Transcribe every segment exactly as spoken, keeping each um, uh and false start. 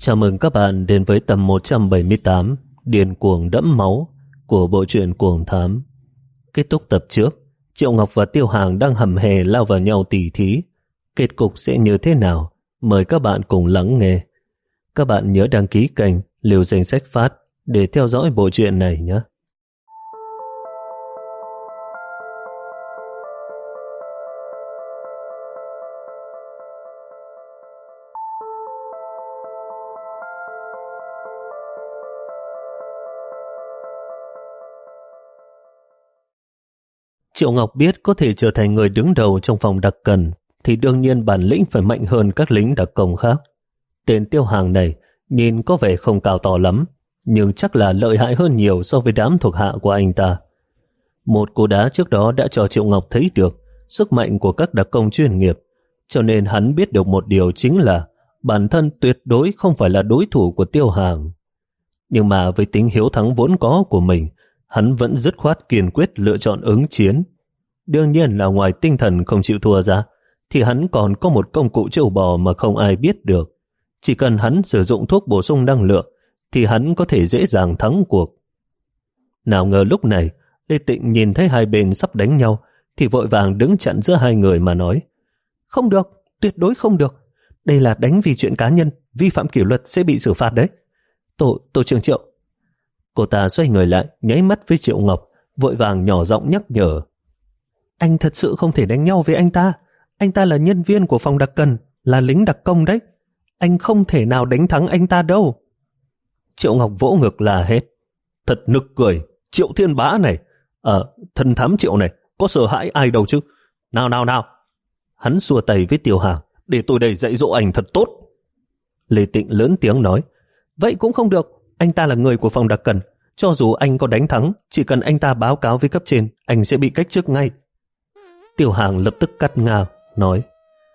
Chào mừng các bạn đến với tập một trăm bảy mươi tám Điên cuồng đẫm máu của bộ truyện Cuồng Thám. Kết thúc tập trước, Triệu Ngọc và Tiêu Hàng đang hầm hè lao vào nhau tỉ thí. Kết cục sẽ như thế nào? Mời các bạn cùng lắng nghe. Các bạn nhớ đăng ký kênh Liều Danh Sách Phát để theo dõi bộ truyện này nhé. Triệu Ngọc biết có thể trở thành người đứng đầu trong phòng đặc cần thì đương nhiên bản lĩnh phải mạnh hơn các lính đặc công khác. Tên Tiêu Hàng này nhìn có vẻ không cao to lắm, nhưng chắc là lợi hại hơn nhiều so với đám thuộc hạ của anh ta. Một cú đá trước đó đã cho Triệu Ngọc thấy được sức mạnh của các đặc công chuyên nghiệp, cho nên hắn biết được một điều chính là bản thân tuyệt đối không phải là đối thủ của Tiêu Hàng. Nhưng mà với tính hiếu thắng vốn có của mình, hắn vẫn dứt khoát kiên quyết lựa chọn ứng chiến. Đương nhiên là ngoài tinh thần không chịu thua ra, thì hắn còn có một công cụ trâu bò mà không ai biết được. Chỉ cần hắn sử dụng thuốc bổ sung năng lượng, thì hắn có thể dễ dàng thắng cuộc. Nào ngờ lúc này, Lê Tịnh nhìn thấy hai bên sắp đánh nhau, thì vội vàng đứng chặn giữa hai người mà nói: Không được, tuyệt đối không được. Đây là đánh vì chuyện cá nhân, vi phạm kỷ luật sẽ bị xử phạt đấy. Tổ, tổ trưởng Triệu. Cô ta xoay người lại, nháy mắt với Triệu Ngọc, vội vàng nhỏ giọng nhắc nhở: Anh thật sự không thể đánh nhau với anh ta. Anh ta là nhân viên của phòng đặc cần, là lính đặc công đấy. Anh không thể nào đánh thắng anh ta đâu. Triệu Ngọc vỗ ngực là hết: Thật nực cười, Triệu Thiên Bá này, Ờ, thân thám Triệu này, có sợ hãi ai đâu chứ. Nào nào nào. Hắn xua tay với Tiêu Hàng: Để tôi đây dạy dỗ anh thật tốt. Lê Tịnh lớn tiếng nói: Vậy cũng không được. Anh ta là người của phòng đặc cần. Cho dù anh có đánh thắng, chỉ cần anh ta báo cáo với cấp trên, anh sẽ bị cách chức ngay. Tiêu Hàng lập tức cắt ngang, nói: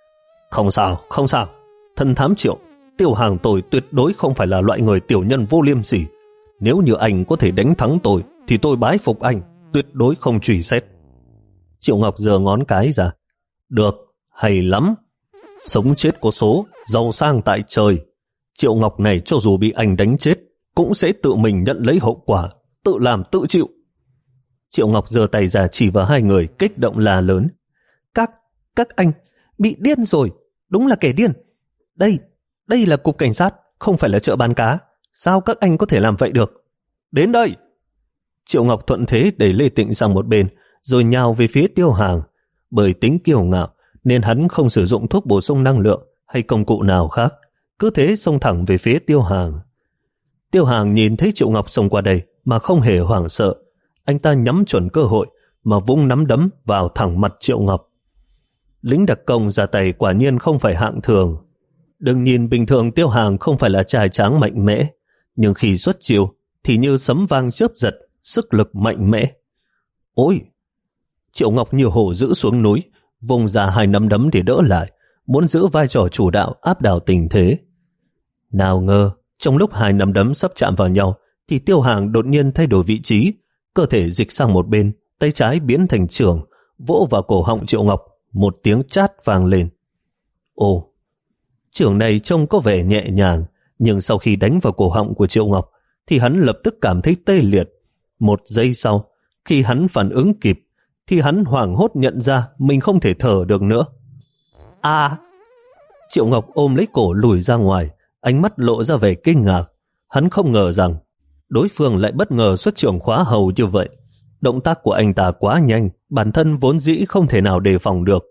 Không sao, không sao. Thân thám Triệu, Tiêu Hàng tôi tuyệt đối không phải là loại người tiểu nhân vô liêm sỉ. Nếu như anh có thể đánh thắng tôi, thì tôi bái phục anh, tuyệt đối không truy xét. Triệu Ngọc giơ ngón cái ra: Được, hay lắm. Sống chết có số, giàu sang tại trời. Triệu Ngọc này cho dù bị anh đánh chết, cũng sẽ tự mình nhận lấy hậu quả, tự làm tự chịu. Triệu Ngọc giơ tay ra chỉ vào hai người, kích động la lớn: Các, các anh, bị điên rồi, đúng là kẻ điên. Đây, đây là cục cảnh sát, không phải là chợ bán cá. Sao các anh có thể làm vậy được? Đến đây! Triệu Ngọc thuận thế đẩy Lê Tịnh sang một bên, rồi nhào về phía Tiêu Hàng. Bởi tính kiêu ngạo, nên hắn không sử dụng thuốc bổ sung năng lượng hay công cụ nào khác, cứ thế xông thẳng về phía Tiêu Hàng. Tiêu Hàng nhìn thấy Triệu Ngọc xông qua đây mà không hề hoảng sợ. Anh ta nhắm chuẩn cơ hội mà vung nắm đấm vào thẳng mặt Triệu Ngọc. Lính đặc công ra tay quả nhiên không phải hạng thường. Đừng nhìn bình thường Tiêu Hàng không phải là trai tráng mạnh mẽ, nhưng khi xuất chiêu thì như sấm vang chớp giật, sức lực mạnh mẽ. Ôi! Triệu Ngọc như hổ dữ xuống núi, vùng ra hai nắm đấm để đỡ lại, muốn giữ vai trò chủ đạo áp đảo tình thế. Nào ngờ, trong lúc hai nắm đấm sắp chạm vào nhau, thì Tiêu Hàng đột nhiên thay đổi vị trí, cơ thể dịch sang một bên, tay trái biến thành chưởng, vỗ vào cổ họng Triệu Ngọc, một tiếng chát vang lên. Ồ! Chưởng này trông có vẻ nhẹ nhàng, nhưng sau khi đánh vào cổ họng của Triệu Ngọc, thì hắn lập tức cảm thấy tê liệt. Một giây sau, khi hắn phản ứng kịp, thì hắn hoảng hốt nhận ra mình không thể thở được nữa. À! Triệu Ngọc ôm lấy cổ lùi ra ngoài, ánh mắt lộ ra vẻ kinh ngạc. Hắn không ngờ rằng đối phương lại bất ngờ xuất chưởng khóa hầu như vậy. Động tác của anh ta quá nhanh, bản thân vốn dĩ không thể nào đề phòng được.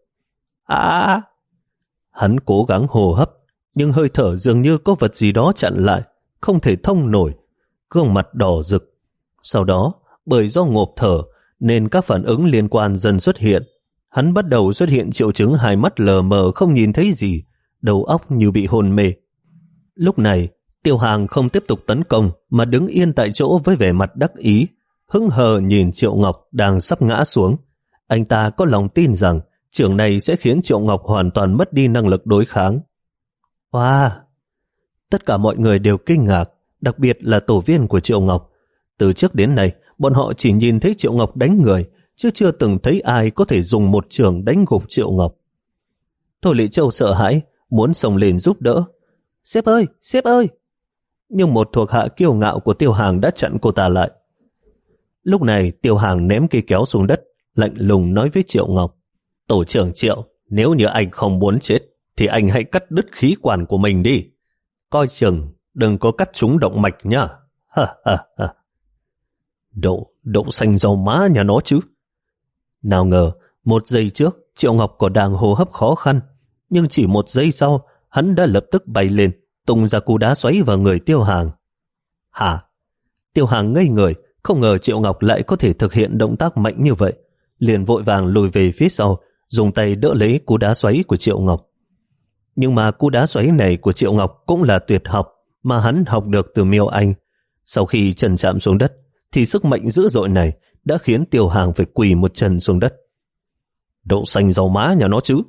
À! Hắn cố gắng hô hấp, nhưng hơi thở dường như có vật gì đó chặn lại, không thể thông nổi. Gương mặt đỏ rực. Sau đó, bởi do ngộp thở, nên các phản ứng liên quan dần xuất hiện. Hắn bắt đầu xuất hiện triệu chứng hai mắt lờ mờ không nhìn thấy gì, đầu óc như bị hôn mê. Lúc này, Tiêu Hàng không tiếp tục tấn công mà đứng yên tại chỗ với vẻ mặt đắc ý, hững hờ nhìn Triệu Ngọc đang sắp ngã xuống. Anh ta có lòng tin rằng chưởng này sẽ khiến Triệu Ngọc hoàn toàn mất đi năng lực đối kháng. Wow! Tất cả mọi người đều kinh ngạc, đặc biệt là tổ viên của Triệu Ngọc. Từ trước đến nay, bọn họ chỉ nhìn thấy Triệu Ngọc đánh người, chứ chưa từng thấy ai có thể dùng một chưởng đánh gục Triệu Ngọc. Thôi Lệ Châu sợ hãi, muốn xông lên giúp đỡ. Sếp ơi, sếp ơi, nhưng một thuộc hạ kiêu ngạo của Tiêu Hàng đã chặn cô ta lại. Lúc này Tiêu Hàng ném cây kéo xuống đất, lạnh lùng nói với Triệu Ngọc: Tổ trưởng Triệu, nếu như anh không muốn chết, thì anh hãy cắt đứt khí quản của mình đi. Coi chừng, đừng có cắt trúng động mạch nhá. Ha ha ha. Đậu, đậu xanh rau má nhà nó chứ. Nào ngờ, một giây trước, Triệu Ngọc còn đang hô hấp khó khăn, nhưng chỉ một giây sau, hắn đã lập tức bay lên, tung ra cú đá xoáy vào người Tiêu Hàng. Hả? Tiêu Hàng ngây người, không ngờ Triệu Ngọc lại có thể thực hiện động tác mạnh như vậy, liền vội vàng lùi về phía sau, dùng tay đỡ lấy cú đá xoáy của Triệu Ngọc. Nhưng mà cú đá xoáy này của Triệu Ngọc cũng là tuyệt học mà hắn học được từ Miêu Anh. Sau khi chân chạm xuống đất, thì sức mạnh dữ dội này đã khiến Tiêu Hàng phải quỳ một chân xuống đất. Đậu xanh rau má nhà nó chứ.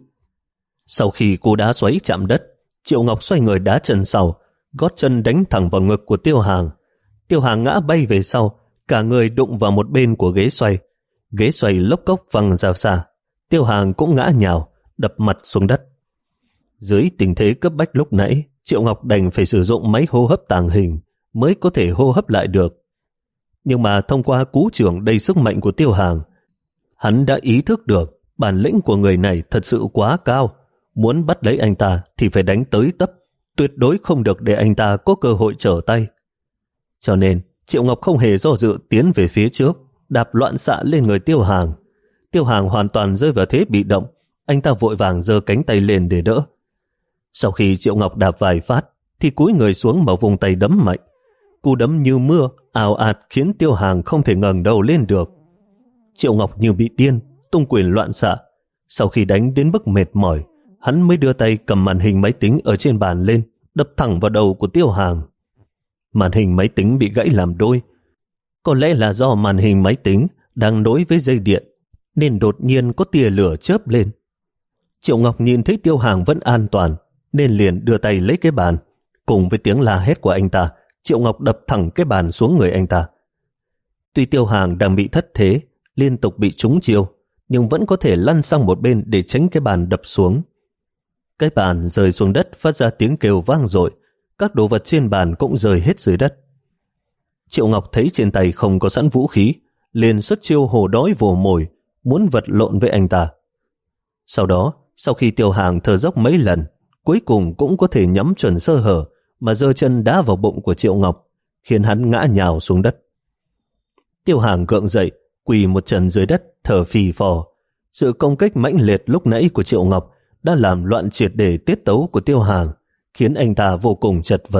Sau khi cú đá xoáy chạm đất, Triệu Ngọc xoay người đá chân sau, gót chân đánh thẳng vào ngực của Tiêu Hàng. Tiêu Hàng ngã bay về sau, cả người đụng vào một bên của ghế xoay. Ghế xoay lốc cốc văng ra xa. Tiêu Hàng cũng ngã nhào, đập mặt xuống đất. Dưới tình thế cấp bách lúc nãy, Triệu Ngọc đành phải sử dụng máy hô hấp tàng hình mới có thể hô hấp lại được. Nhưng mà thông qua cú chưởng đầy sức mạnh của Tiêu Hàng, hắn đã ý thức được bản lĩnh của người này thật sự quá cao. Muốn bắt lấy anh ta thì phải đánh tới tấp, tuyệt đối không được để anh ta có cơ hội trở tay. Cho nên, Triệu Ngọc không hề do dự tiến về phía trước, đạp loạn xạ lên người Tiêu Hàng. Tiêu Hàng hoàn toàn rơi vào thế bị động, anh ta vội vàng giơ cánh tay lên để đỡ. Sau khi Triệu Ngọc đạp vài phát, thì cúi người xuống mở vùng tay đấm mạnh. Cú đấm như mưa, ào ạt khiến Tiêu Hàng không thể ngẩng đầu lên được. Triệu Ngọc như bị điên, tung quyền loạn xạ. Sau khi đánh đến mức mệt mỏi, hắn mới đưa tay cầm màn hình máy tính ở trên bàn lên, đập thẳng vào đầu của Tiêu Hàng. Màn hình máy tính bị gãy làm đôi. Có lẽ là do màn hình máy tính đang nối với dây điện, nên đột nhiên có tia lửa chớp lên. Triệu Ngọc nhìn thấy Tiêu Hàng vẫn an toàn, nên liền đưa tay lấy cái bàn. Cùng với tiếng la hét của anh ta, Triệu Ngọc đập thẳng cái bàn xuống người anh ta. Tuy Tiêu Hàng đang bị thất thế, liên tục bị trúng chiêu, nhưng vẫn có thể lăn sang một bên để tránh cái bàn đập xuống. Cái bàn rơi xuống đất phát ra tiếng kêu vang dội, các đồ vật trên bàn cũng rơi hết dưới đất. Triệu Ngọc thấy trên tay không có sẵn vũ khí, liền xuất chiêu hổ đói vồ mồi, muốn vật lộn với anh ta. Sau đó, sau khi Tiêu Hàng thở dốc mấy lần, cuối cùng cũng có thể nhắm chuẩn sơ hở mà giơ chân đá vào bụng của Triệu Ngọc, khiến hắn ngã nhào xuống đất. Tiêu Hàng gượng dậy, quỳ một chân dưới đất, thở phì phò. Sự công kích mãnh liệt lúc nãy của Triệu Ngọc đã làm loạn triệt để tiết tấu của Tiêu Hàng, khiến anh ta vô cùng chật vật.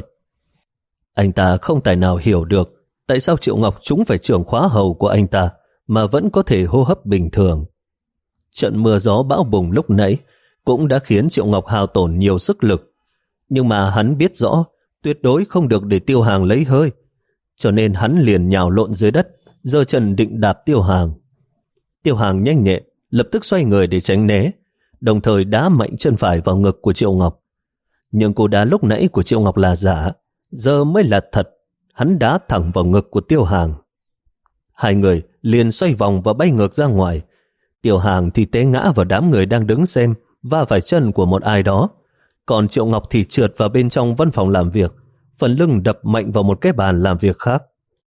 Anh ta không tài nào hiểu được tại sao Triệu Ngọc trúng phải chưởng khóa hầu của anh ta mà vẫn có thể hô hấp bình thường. Trận mưa gió bão bùng lúc nãy cũng đã khiến Triệu Ngọc hao tổn nhiều sức lực, nhưng mà hắn biết rõ tuyệt đối không được để Tiêu Hàng lấy hơi, cho nên hắn liền nhào lộn dưới đất, giơ chân định đạp Tiêu Hàng. Tiêu Hàng nhanh nhẹn, lập tức xoay người để tránh né, đồng thời đá mạnh chân phải vào ngực của Triệu Ngọc. Nhưng cú đá lúc nãy của Triệu Ngọc là giả, giờ mới là thật. Hắn đá thẳng vào ngực của Tiêu Hàng. Hai người liền xoay vòng và bay ngược ra ngoài. Tiêu Hàng thì té ngã vào đám người đang đứng xem, va phải chân của một ai đó. Còn Triệu Ngọc thì trượt vào bên trong văn phòng làm việc, phần lưng đập mạnh vào một cái bàn làm việc khác.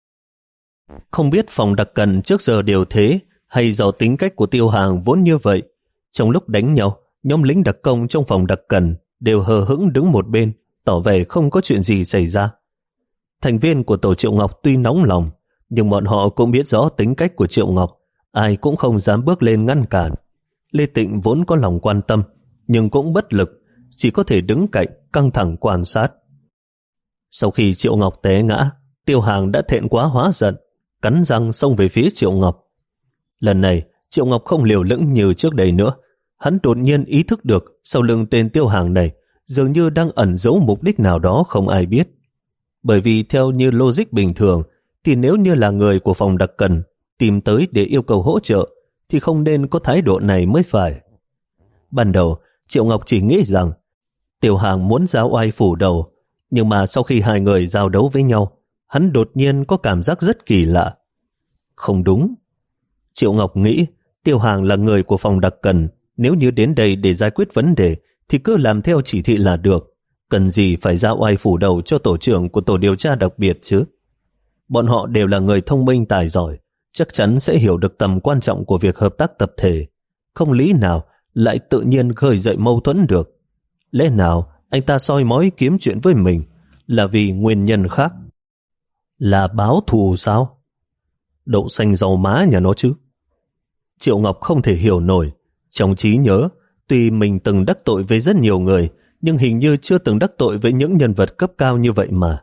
Không biết phòng đặc cần trước giờ đều thế, hay do tính cách của Tiêu Hàng vốn như vậy. Trong lúc đánh nhau, nhóm lính đặc công trong phòng đặc cần đều hờ hững đứng một bên, tỏ vẻ không có chuyện gì xảy ra. Thành viên của tổ Triệu Ngọc tuy nóng lòng, nhưng bọn họ cũng biết rõ tính cách của Triệu Ngọc, ai cũng không dám bước lên ngăn cản. Lê Tịnh vốn có lòng quan tâm, nhưng cũng bất lực, chỉ có thể đứng cạnh căng thẳng quan sát. Sau khi Triệu Ngọc té ngã, Tiêu Hàng đã thẹn quá hóa giận, cắn răng xông về phía Triệu Ngọc. Lần này, Triệu Ngọc không liều lĩnh như trước đây nữa. Hắn đột nhiên ý thức được sau lưng tên Tiêu Hàng này dường như đang ẩn giấu mục đích nào đó không ai biết. Bởi vì theo như logic bình thường, thì nếu như là người của phòng đặc cần tìm tới để yêu cầu hỗ trợ, thì không nên có thái độ này mới phải. Ban đầu, Triệu Ngọc chỉ nghĩ rằng Tiêu Hàng muốn giao oai phủ đầu, nhưng mà sau khi hai người giao đấu với nhau, hắn đột nhiên có cảm giác rất kỳ lạ. Không đúng. Triệu Ngọc nghĩ Tiêu Hàng là người của phòng đặc cần, nếu như đến đây để giải quyết vấn đề thì cứ làm theo chỉ thị là được. Cần gì phải ra oai phủ đầu cho tổ trưởng của tổ điều tra đặc biệt chứ? Bọn họ đều là người thông minh tài giỏi, chắc chắn sẽ hiểu được tầm quan trọng của việc hợp tác tập thể. Không lý nào lại tự nhiên khơi dậy mâu thuẫn được. Lẽ nào anh ta soi mói kiếm chuyện với mình là vì nguyên nhân khác? Là báo thù sao? Đậu xanh dầu má nhà nó chứ. Triệu Ngọc không thể hiểu nổi. Trong trí nhớ, tuy mình từng đắc tội với rất nhiều người, nhưng hình như chưa từng đắc tội với những nhân vật cấp cao như vậy mà.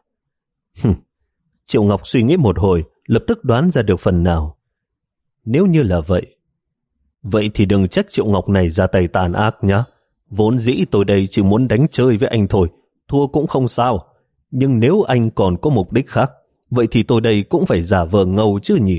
Triệu Ngọc suy nghĩ một hồi, lập tức đoán ra được phần nào. Nếu như là vậy, vậy thì đừng trách Triệu Ngọc này ra tay tàn ác nhá. Vốn dĩ tôi đây chỉ muốn đánh chơi với anh thôi, thua cũng không sao. Nhưng nếu anh còn có mục đích khác, vậy thì tôi đây cũng phải giả vờ ngầu chứ nhỉ.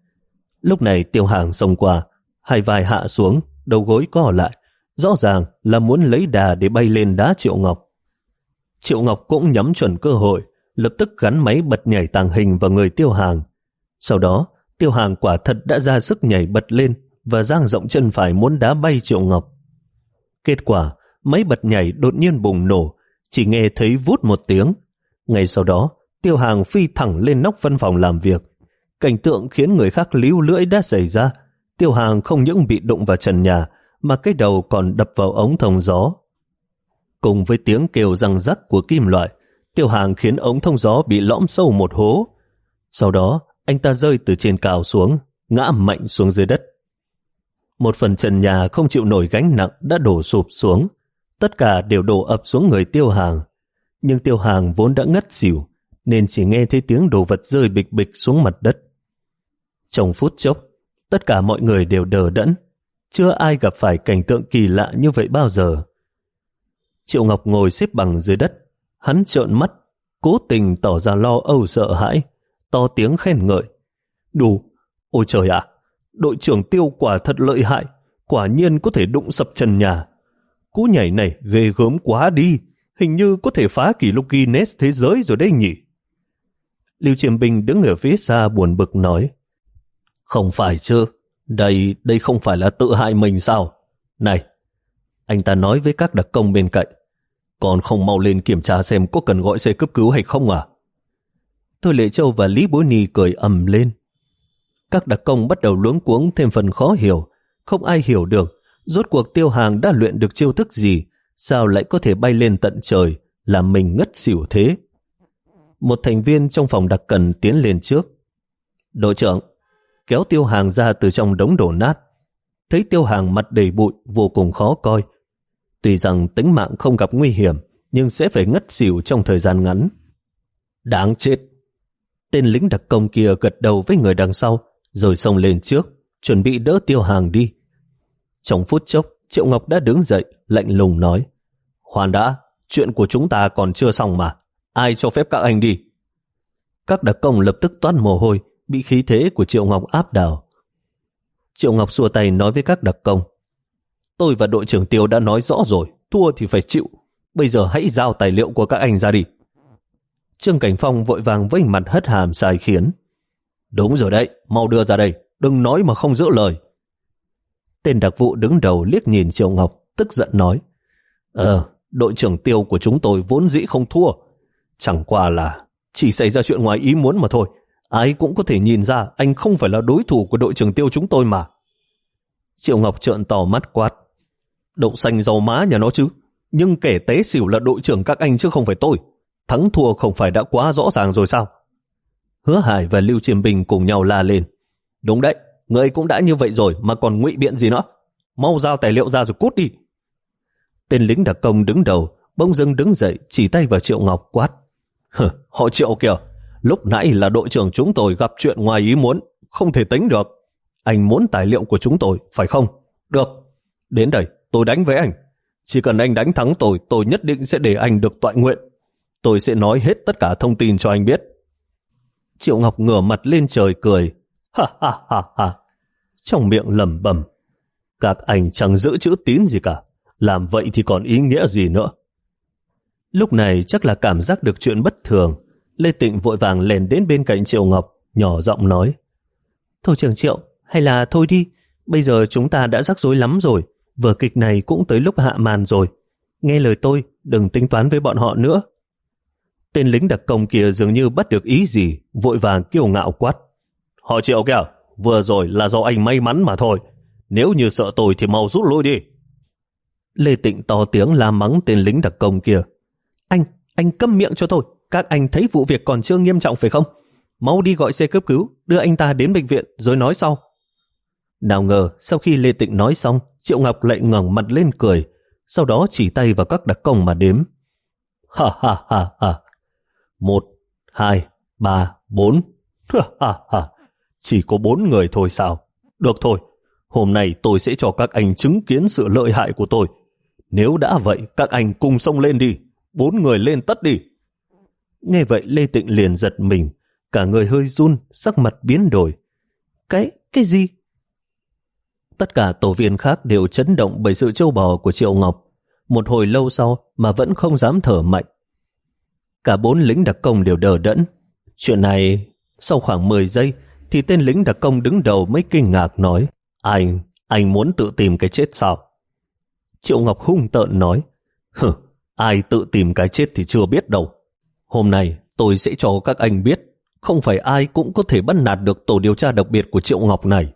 Lúc này Tiêu Hàng xông qua, hai vai hạ xuống, đầu gối co lại, rõ ràng là muốn lấy đà để bay lên đá Triệu Ngọc. Triệu Ngọc cũng nhắm chuẩn cơ hội, lập tức gắn máy bật nhảy tàng hình vào người Tiêu Hàng. Sau đó, Tiêu Hàng quả thật đã ra sức nhảy bật lên và dang rộng chân phải muốn đá bay Triệu Ngọc. Kết quả, máy bật nhảy đột nhiên bùng nổ, chỉ nghe thấy vút một tiếng. Ngay sau đó, Tiêu Hàng phi thẳng lên nóc văn phòng làm việc. Cảnh tượng khiến người khác líu lưỡi đã xảy ra. Tiêu Hàng không những bị đụng vào trần nhà, mà cái đầu còn đập vào ống thông gió. Cùng với tiếng kêu răng rắc của kim loại, Tiêu Hàng khiến ống thông gió bị lõm sâu một hố. Sau đó, anh ta rơi từ trên cao xuống, ngã mạnh xuống dưới đất. Một phần trần nhà không chịu nổi gánh nặng đã đổ sụp xuống. Tất cả đều đổ ập xuống người Tiêu Hàng. Nhưng Tiêu Hàng vốn đã ngất xỉu, nên chỉ nghe thấy tiếng đồ vật rơi bịch bịch xuống mặt đất. Trong phút chốc, tất cả mọi người đều đờ đẫn. Chưa ai gặp phải cảnh tượng kỳ lạ như vậy bao giờ. Triệu Ngọc ngồi xếp bằng dưới đất. Hắn trợn mắt, cố tình tỏ ra lo âu sợ hãi, to tiếng khen ngợi. Đủ, ôi trời ạ, đội trưởng Tiêu quả thật lợi hại, quả nhiên có thể đụng sập trần nhà. Cú nhảy này ghê gớm quá đi, hình như có thể phá kỷ lục Guinness thế giới rồi đấy nhỉ. Lưu Chiêm Bình đứng ở phía xa buồn bực nói. Không phải chứ, đây, đây không phải là tự hại mình sao? Này, anh ta nói với các đặc công bên cạnh, còn không mau lên kiểm tra xem có cần gọi xe cấp cứu hay không à? Thôi Lệ Châu và Lý Bối Ni cười ầm lên. Các đặc công bắt đầu luống cuống thêm phần khó hiểu. Không ai hiểu được rốt cuộc Tiêu Hàng đã luyện được chiêu thức gì, sao lại có thể bay lên tận trời, làm mình ngất xỉu thế. Một thành viên trong phòng đặc cần tiến lên trước. Đội trưởng, kéo Tiêu Hàng ra từ trong đống đổ nát. Thấy Tiêu Hàng mặt đầy bụi, vô cùng khó coi. Tuy rằng tính mạng không gặp nguy hiểm, nhưng sẽ phải ngất xỉu trong thời gian ngắn. Đáng chết! Tên lính đặc công kia gật đầu với người đằng sau, rồi xông lên trước, chuẩn bị đỡ Tiêu Hàng đi. Trong phút chốc, Triệu Ngọc đã đứng dậy, lạnh lùng nói. Khoan đã, chuyện của chúng ta còn chưa xong mà. Ai cho phép các anh đi? Các đặc công lập tức toát mồ hôi, bị khí thế của Triệu Ngọc áp đảo. Triệu Ngọc xua tay nói với các đặc công. Tôi và đội trưởng Tiêu đã nói rõ rồi, thua thì phải chịu. Bây giờ hãy giao tài liệu của các anh ra đi. Trương Cảnh Phong vội vàng vênh mặt hất hàm sai khiến. Đúng rồi đấy, mau đưa ra đây, đừng nói mà không giữ lời. Tên đặc vụ đứng đầu liếc nhìn Triệu Ngọc, tức giận nói. Ờ, đội trưởng Tiêu của chúng tôi vốn dĩ không thua. Chẳng qua là chỉ xảy ra chuyện ngoài ý muốn mà thôi. Ai cũng có thể nhìn ra anh không phải là đối thủ của đội trưởng Tiêu chúng tôi mà. Triệu Ngọc trợn to mắt quát. Đậu xanh dầu má nhà nó chứ. Nhưng kẻ té xỉu là đội trưởng các anh chứ không phải tôi. Thắng thua không phải đã quá rõ ràng rồi sao? Hứa Hải và Lưu Chiêm Bình cùng nhau la lên. Đúng đấy, người cũng đã như vậy rồi mà còn ngụy biện gì nữa. Mau giao tài liệu ra rồi cút đi. Tên lính đặc công đứng đầu bỗng dưng đứng dậy chỉ tay vào Triệu Ngọc quát. Hừ, họ Triệu kìa, lúc nãy là đội trưởng chúng tôi gặp chuyện ngoài ý muốn, không thể tính được. Anh muốn tài liệu của chúng tôi, phải không? Được, đến đây tôi đánh với anh. Chỉ cần anh đánh thắng tôi, tôi nhất định sẽ để anh được toại nguyện. Tôi sẽ nói hết tất cả thông tin cho anh biết. Triệu Ngọc ngửa mặt lên trời cười. Ha ha ha ha. Trong miệng lẩm bẩm. Các anh chẳng giữ chữ tín gì cả. Làm vậy thì còn ý nghĩa gì nữa. Lúc này chắc là cảm giác được chuyện bất thường. Lê Tịnh vội vàng lèn đến bên cạnh Triệu Ngọc, nhỏ giọng nói. Thôi trưởng Triệu, hay là thôi đi. Bây giờ chúng ta đã rắc rối lắm rồi. Vở kịch này cũng tới lúc hạ màn rồi. nghe lời tôi, đừng tính toán với bọn họ nữa. Tên lính đặc công kia dường như bắt được ý gì, vội vàng kiêu ngạo quát. Họ Triệu kìa, vừa rồi là do anh may mắn mà thôi. Nếu như sợ tôi thì mau rút lui đi. Lê Tịnh to tiếng la mắng tên lính đặc công kia. Anh, anh câm miệng cho tôi. Các anh thấy vụ việc còn chưa nghiêm trọng phải không? Mau đi gọi xe cấp cứu, đưa anh ta đến bệnh viện rồi nói sau. Nào ngờ sau khi Lê Tịnh nói xong, Triệu Ngọc lại ngẩng mặt lên cười, sau đó chỉ tay vào các đặc công mà đếm. Ha ha ha ha. Một, hai, ba, bốn. Ha ha ha. Chỉ có bốn người thôi sao? Được thôi, hôm nay tôi sẽ cho các anh chứng kiến sự lợi hại của tôi. Nếu đã vậy, các anh cùng xông lên đi. Bốn người lên tất đi. Nghe vậy Lê Tịnh liền giật mình, cả người hơi run, sắc mặt biến đổi. Cái, cái gì? Tất cả tổ viên khác đều chấn động bởi sự trâu bò của Triệu Ngọc. Một hồi lâu sau mà vẫn không dám thở mạnh. Cả bốn lính đặc công đều đờ đẫn. Chuyện này, sau khoảng mười giây, thì tên lính đặc công đứng đầu mới kinh ngạc nói. Anh, anh muốn tự tìm cái chết sao? Triệu Ngọc hung tợn nói. Hừ, ai tự tìm cái chết thì chưa biết đâu. Hôm nay tôi sẽ cho các anh biết, không phải ai cũng có thể bắt nạt được tổ điều tra đặc biệt của Triệu Ngọc này.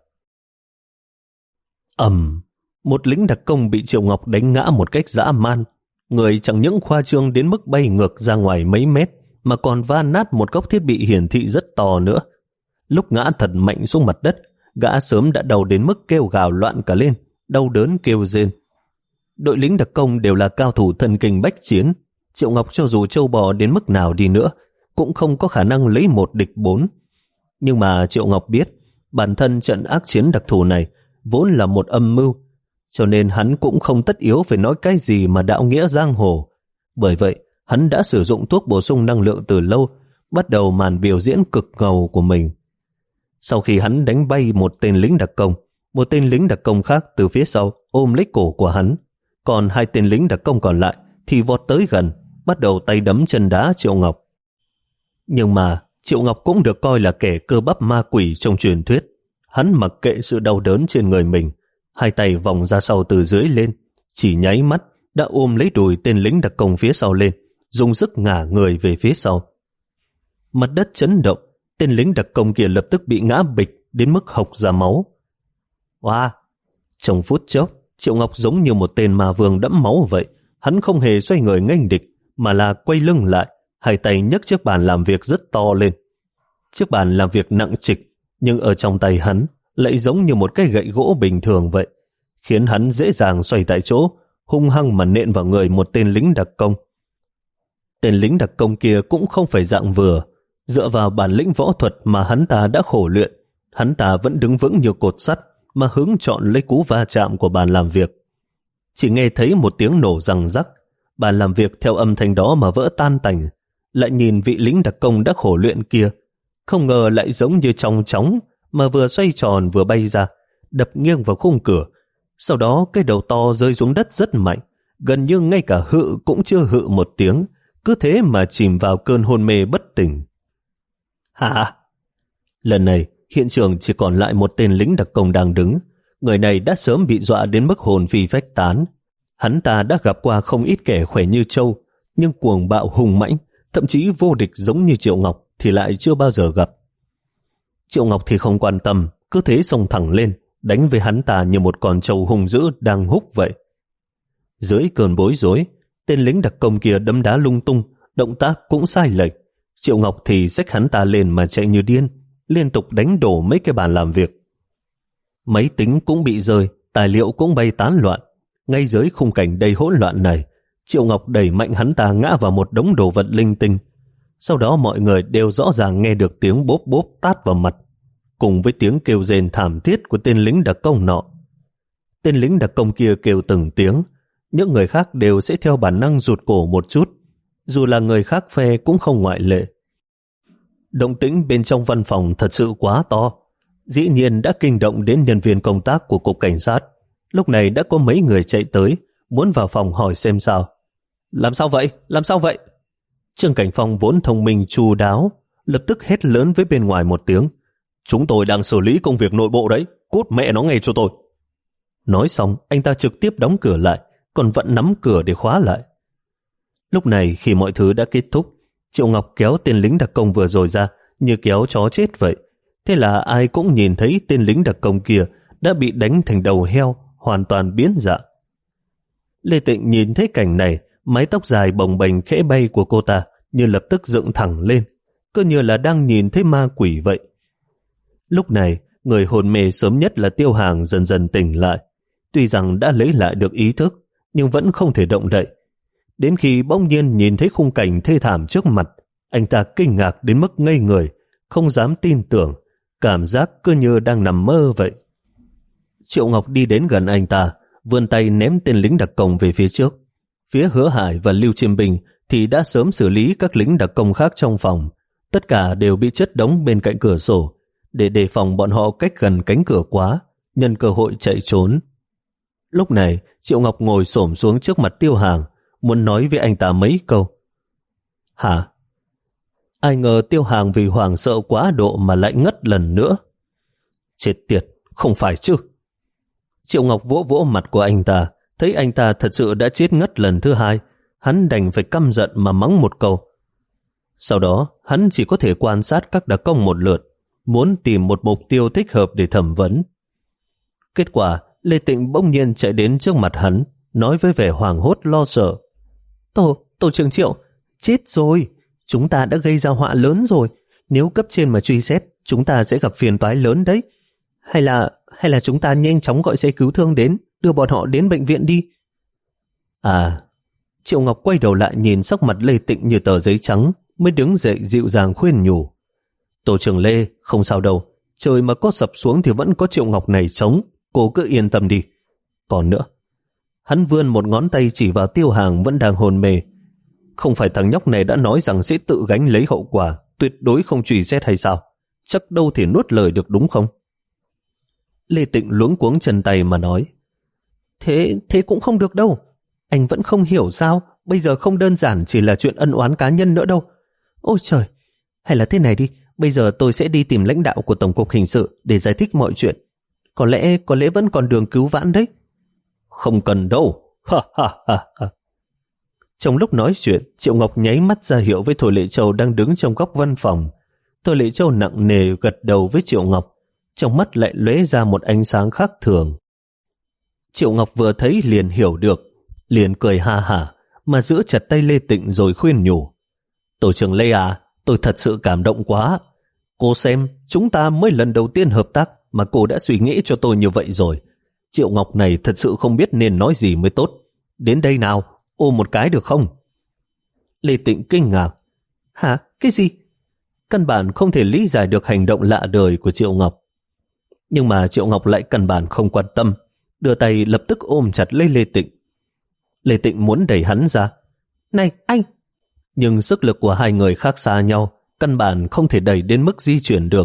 Ầm, một lính đặc công bị Triệu Ngọc đánh ngã một cách dã man. Người chẳng những khoa trương đến mức bay ngược ra ngoài mấy mét, mà còn va nát một góc thiết bị hiển thị rất to nữa. Lúc ngã thật mạnh xuống mặt đất, gã sớm đã đau đến mức kêu gào loạn cả lên, đau đớn kêu rên. Đội lính đặc công đều là cao thủ thần kinh bách chiến. Triệu Ngọc cho dù trâu bò đến mức nào đi nữa, cũng không có khả năng lấy một địch bốn. Nhưng mà Triệu Ngọc biết, bản thân trận ác chiến đặc thù này vốn là một âm mưu, cho nên hắn cũng không tất yếu phải nói cái gì mà đạo nghĩa giang hồ. Bởi vậy, hắn đã sử dụng thuốc bổ sung năng lượng từ lâu, bắt đầu màn biểu diễn cực ngầu của mình. Sau khi hắn đánh bay một tên lính đặc công, một tên lính đặc công khác từ phía sau ôm lấy cổ của hắn, còn hai tên lính đặc công còn lại thì vọt tới gần, bắt đầu tay đấm chân đá Triệu Ngọc. Nhưng mà Triệu Ngọc cũng được coi là kẻ cơ bắp ma quỷ trong truyền thuyết. Hắn mặc kệ sự đau đớn trên người mình, hai tay vòng ra sau từ dưới lên, chỉ nháy mắt đã ôm lấy đùi tên lính đặc công phía sau lên, dùng sức ngả người về phía sau. Mặt đất chấn động, tên lính đặc công kia lập tức bị ngã bịch đến mức hộc ra máu. Wow! Trong phút chốc, Triệu Ngọc giống như một tên ma vương đẫm máu vậy. Hắn không hề xoay người nghênh địch, mà là quay lưng lại, hai tay nhấc chiếc bàn làm việc rất to lên. Chiếc bàn làm việc nặng trịch, nhưng ở trong tay hắn lại giống như một cái gậy gỗ bình thường vậy, khiến hắn dễ dàng xoay tại chỗ, hung hăng mà nện vào người một tên lính đặc công. Tên lính đặc công kia cũng không phải dạng vừa, dựa vào bản lĩnh võ thuật mà hắn ta đã khổ luyện, hắn ta vẫn đứng vững như cột sắt mà hướng chọn lấy cú va chạm của bàn làm việc. Chỉ nghe thấy một tiếng nổ răng rắc, bàn làm việc theo âm thanh đó mà vỡ tan tành. Lại nhìn vị lính đặc công đã khổ luyện kia, không ngờ lại giống như trong chóng mà vừa xoay tròn vừa bay ra, đập nghiêng vào khung cửa. Sau đó cái đầu to rơi xuống đất rất mạnh, gần như ngay cả hự cũng chưa hự một tiếng, cứ thế mà chìm vào cơn hôn mê bất tỉnh. Hả? Lần này hiện trường chỉ còn lại một tên lính đặc công đang đứng. Người này đã sớm bị dọa đến mức hồn phi phách tán. Hắn ta đã gặp qua không ít kẻ khỏe như trâu, nhưng cuồng bạo hùng mãnh, thậm chí vô địch giống như Triệu Ngọc thì lại chưa bao giờ gặp. Triệu Ngọc thì không quan tâm, cứ thế xông thẳng lên, đánh với hắn ta như một con trâu hung dữ đang húc vậy. Dưới cơn bối rối, tên lính đặc công kia đấm đá lung tung, động tác cũng sai lệch. Triệu Ngọc thì xách hắn ta lên mà chạy như điên, liên tục đánh đổ mấy cái bàn làm việc. Máy tính cũng bị rơi, tài liệu cũng bay tán loạn. Ngay dưới khung cảnh đầy hỗn loạn này, Triệu Ngọc đẩy mạnh hắn ta ngã vào một đống đồ vật linh tinh. Sau đó mọi người đều rõ ràng nghe được tiếng bốp bốp tát vào mặt, cùng với tiếng kêu rên thảm thiết của tên lính đặc công nọ. Tên lính đặc công kia kêu từng tiếng, những người khác đều sẽ theo bản năng rụt cổ một chút, dù là người khác phe cũng không ngoại lệ. Động tĩnh bên trong văn phòng thật sự quá to, dĩ nhiên đã kinh động đến nhân viên công tác của cục cảnh sát. Lúc này đã có mấy người chạy tới, muốn vào phòng hỏi xem sao. Làm sao vậy? Làm sao vậy? Trương Cảnh Phong vốn thông minh chu đáo, lập tức hét lớn với bên ngoài một tiếng. Chúng tôi đang xử lý công việc nội bộ đấy, cút mẹ nó ngay cho tôi. Nói xong, anh ta trực tiếp đóng cửa lại, còn vẫn nắm cửa để khóa lại. Lúc này khi mọi thứ đã kết thúc, Triệu Ngọc kéo tên lính đặc công vừa rồi ra như kéo chó chết vậy. Thế là ai cũng nhìn thấy tên lính đặc công kia đã bị đánh thành đầu heo, hoàn toàn biến dạng. Lê Tịnh nhìn thấy cảnh này, mái tóc dài bồng bềnh khẽ bay của cô ta như lập tức dựng thẳng lên, cứ như là đang nhìn thấy ma quỷ vậy. Lúc này, người hôn mê sớm nhất là Tiêu Hàng dần dần tỉnh lại. Tuy rằng đã lấy lại được ý thức, nhưng vẫn không thể động đậy. Đến khi bỗng nhiên nhìn thấy khung cảnh thê thảm trước mặt, anh ta kinh ngạc đến mức ngây người, không dám tin tưởng, cảm giác cứ như đang nằm mơ vậy. Triệu Ngọc đi đến gần anh ta, vươn tay ném tên lính đặc công về phía trước. Phía Hứa Hải và Lưu Chiêm Bình thì đã sớm xử lý các lính đặc công khác trong phòng. Tất cả đều bị chất đống bên cạnh cửa sổ, để đề phòng bọn họ cách gần cánh cửa quá, nhân cơ hội chạy trốn. Lúc này, Triệu Ngọc ngồi xổm xuống trước mặt Tiêu Hàng, muốn nói với anh ta mấy câu. Hả? Ai ngờ Tiêu Hàng vì hoảng sợ quá độ mà lại ngất lần nữa. Chết tiệt, không phải chứ? Triệu Ngọc vỗ vỗ mặt của anh ta, thấy anh ta thật sự đã chết ngất lần thứ hai, hắn đành phải căm giận mà mắng một câu. Sau đó, hắn chỉ có thể quan sát các đặc công một lượt, muốn tìm một mục tiêu thích hợp để thẩm vấn. Kết quả, Lê Tịnh bỗng nhiên chạy đến trước mặt hắn, nói với vẻ hoảng hốt lo sợ. Tổ, tổ trưởng Triệu, chết rồi, chúng ta đã gây ra họa lớn rồi, nếu cấp trên mà truy xét, chúng ta sẽ gặp phiền toái lớn đấy. Hay là, hay là chúng ta nhanh chóng gọi xe cứu thương đến, đưa bọn họ đến bệnh viện đi. À, Triệu Ngọc quay đầu lại nhìn sắc mặt Lê Tịnh như tờ giấy trắng, mới đứng dậy dịu dàng khuyên nhủ. Tổ trưởng Lê, không sao đâu, trời mà có sập xuống thì vẫn có Triệu Ngọc này chống, cô cứ yên tâm đi. Còn nữa, hắn vươn một ngón tay chỉ vào Tiêu Hàng vẫn đang hôn mê. Không phải thằng nhóc này đã nói rằng sẽ tự gánh lấy hậu quả, tuyệt đối không truy xét hay sao? Chắc đâu thể nuốt lời được đúng không? Lê Tịnh luống cuống chân tay mà nói. Thế, thế cũng không được đâu. Anh vẫn không hiểu sao, bây giờ không đơn giản chỉ là chuyện ân oán cá nhân nữa đâu. Ôi trời, hay là thế này đi, bây giờ tôi sẽ đi tìm lãnh đạo của Tổng cục Hình sự để giải thích mọi chuyện. Có lẽ, có lẽ vẫn còn đường cứu vãn đấy. Không cần đâu. Ha ha ha ha. Trong lúc nói chuyện, Triệu Ngọc nháy mắt ra hiệu với Thôi Lệ Châu đang đứng trong góc văn phòng. Thôi Lệ Châu nặng nề gật đầu với Triệu Ngọc, trong mắt lại lóe ra một ánh sáng khác thường. Triệu Ngọc vừa thấy liền hiểu được, liền cười ha hả, mà giữ chặt tay Lê Tịnh rồi khuyên nhủ. Tổ trưởng Lê à, tôi thật sự cảm động quá. Cô xem, chúng ta mới lần đầu tiên hợp tác mà cô đã suy nghĩ cho tôi như vậy rồi. Triệu Ngọc này thật sự không biết nên nói gì mới tốt. Đến đây nào, ôm một cái được không? Lê Tịnh kinh ngạc. Hả? Cái gì? Căn bản không thể lý giải được hành động lạ đời của Triệu Ngọc. Nhưng mà Triệu Ngọc lại căn bản không quan tâm, đưa tay lập tức ôm chặt lấy Lê Tịnh. Lê Tịnh muốn đẩy hắn ra. Này, anh! Nhưng sức lực của hai người khác xa nhau, căn bản không thể đẩy đến mức di chuyển được.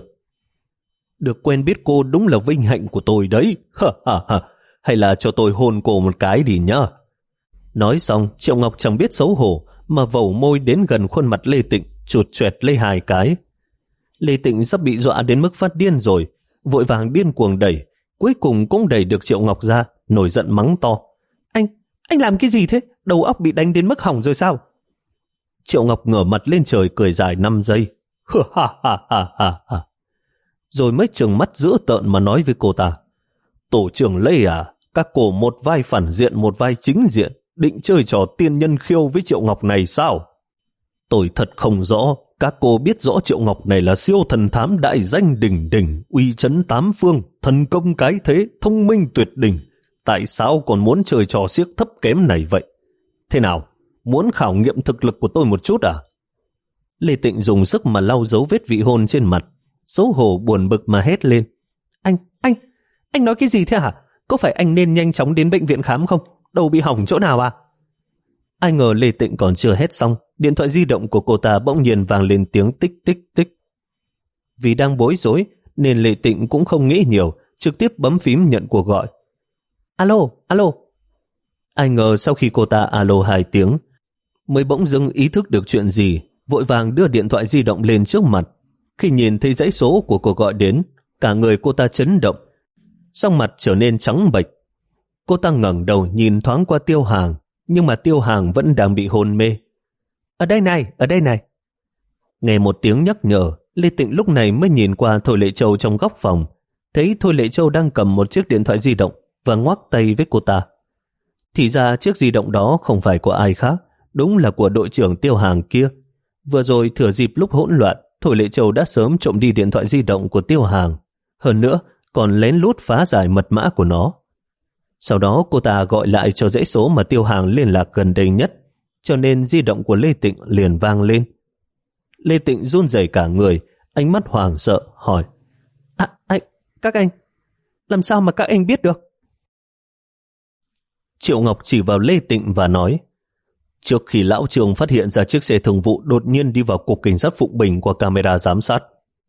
Được quen biết cô đúng là vinh hạnh của tôi đấy. Ha ha ha. Hay là cho tôi hôn cô một cái đi nhá. Nói xong, Triệu Ngọc chẳng biết xấu hổ mà vẩu môi đến gần khuôn mặt Lê Tịnh, chụt choẹt lấy hai cái. Lê Tịnh sắp bị dọa đến mức phát điên rồi, vội vàng điên cuồng đẩy, cuối cùng cũng đẩy được Triệu Ngọc ra, nổi giận mắng to. Anh, anh làm cái gì thế? Đầu óc bị đánh đến mức hỏng rồi sao? Triệu Ngọc ngửa mặt lên trời cười dài năm giây. Ha ha ha ha ha. Rồi mới trừng mắt dữ tợn mà nói với cô ta. Tổ trưởng Lê à, các cô một vai phản diện một vai chính diện, định chơi trò tiên nhân khiêu với Triệu Ngọc này sao? Tôi thật không rõ, các cô biết rõ Triệu Ngọc này là siêu thần thám đại danh đỉnh đỉnh, uy chấn tám phương, thần công cái thế, thông minh tuyệt đỉnh. Tại sao còn muốn chơi trò siếc thấp kém này vậy? Thế nào, muốn khảo nghiệm thực lực của tôi một chút à? Lê Tịnh dùng sức mà lau dấu vết vị hôn trên mặt, xấu hổ buồn bực mà hét lên. Anh, anh, anh nói cái gì thế hả? Có phải anh nên nhanh chóng đến bệnh viện khám không? Đầu bị hỏng chỗ nào à? Ai ngờ Lê Tịnh còn chưa hét xong, điện thoại di động của cô ta bỗng nhiên vang lên tiếng tích tích tích. Vì đang bối rối nên Lê Tịnh cũng không nghĩ nhiều, trực tiếp bấm phím nhận cuộc gọi. Alo, alo. Ai ngờ sau khi cô ta alo hai tiếng, mới bỗng dưng ý thức được chuyện gì, vội vàng đưa điện thoại di động lên trước mặt. Khi nhìn thấy dãy số của cuộc gọi đến, cả người cô ta chấn động, sắc mặt trở nên trắng bệch. Cô ta ngẩng đầu nhìn thoáng qua Tiêu Hàng, nhưng mà Tiêu Hàng vẫn đang bị hôn mê. Ở đây này, ở đây này. Nghe một tiếng nhắc nhở, Lê Tịnh lúc này mới nhìn qua Thôi Lệ Châu trong góc phòng, thấy Thôi Lệ Châu đang cầm một chiếc điện thoại di động và ngoắc tay với cô ta. Thì ra chiếc di động đó không phải của ai khác, đúng là của đội trưởng Tiêu Hàng kia. Vừa rồi thừa dịp lúc hỗn loạn, Thôi Lệ Châu đã sớm trộm đi điện thoại di động của Tiêu Hàng. Hơn nữa, còn lén lút phá giải mật mã của nó. Sau đó cô ta gọi lại cho dãy số mà Tiêu Hàng liên lạc gần đây nhất, cho nên di động của Lê Tịnh liền vang lên. Lê Tịnh run rẩy cả người, ánh mắt hoảng sợ, hỏi: À, anh, các anh, làm sao mà các anh biết được? Triệu Ngọc chỉ vào Lê Tịnh và nói: Trước khi lão Trường phát hiện ra chiếc xe thường vụ đột nhiên đi vào cục cảnh sát Phụng Bình qua camera giám sát,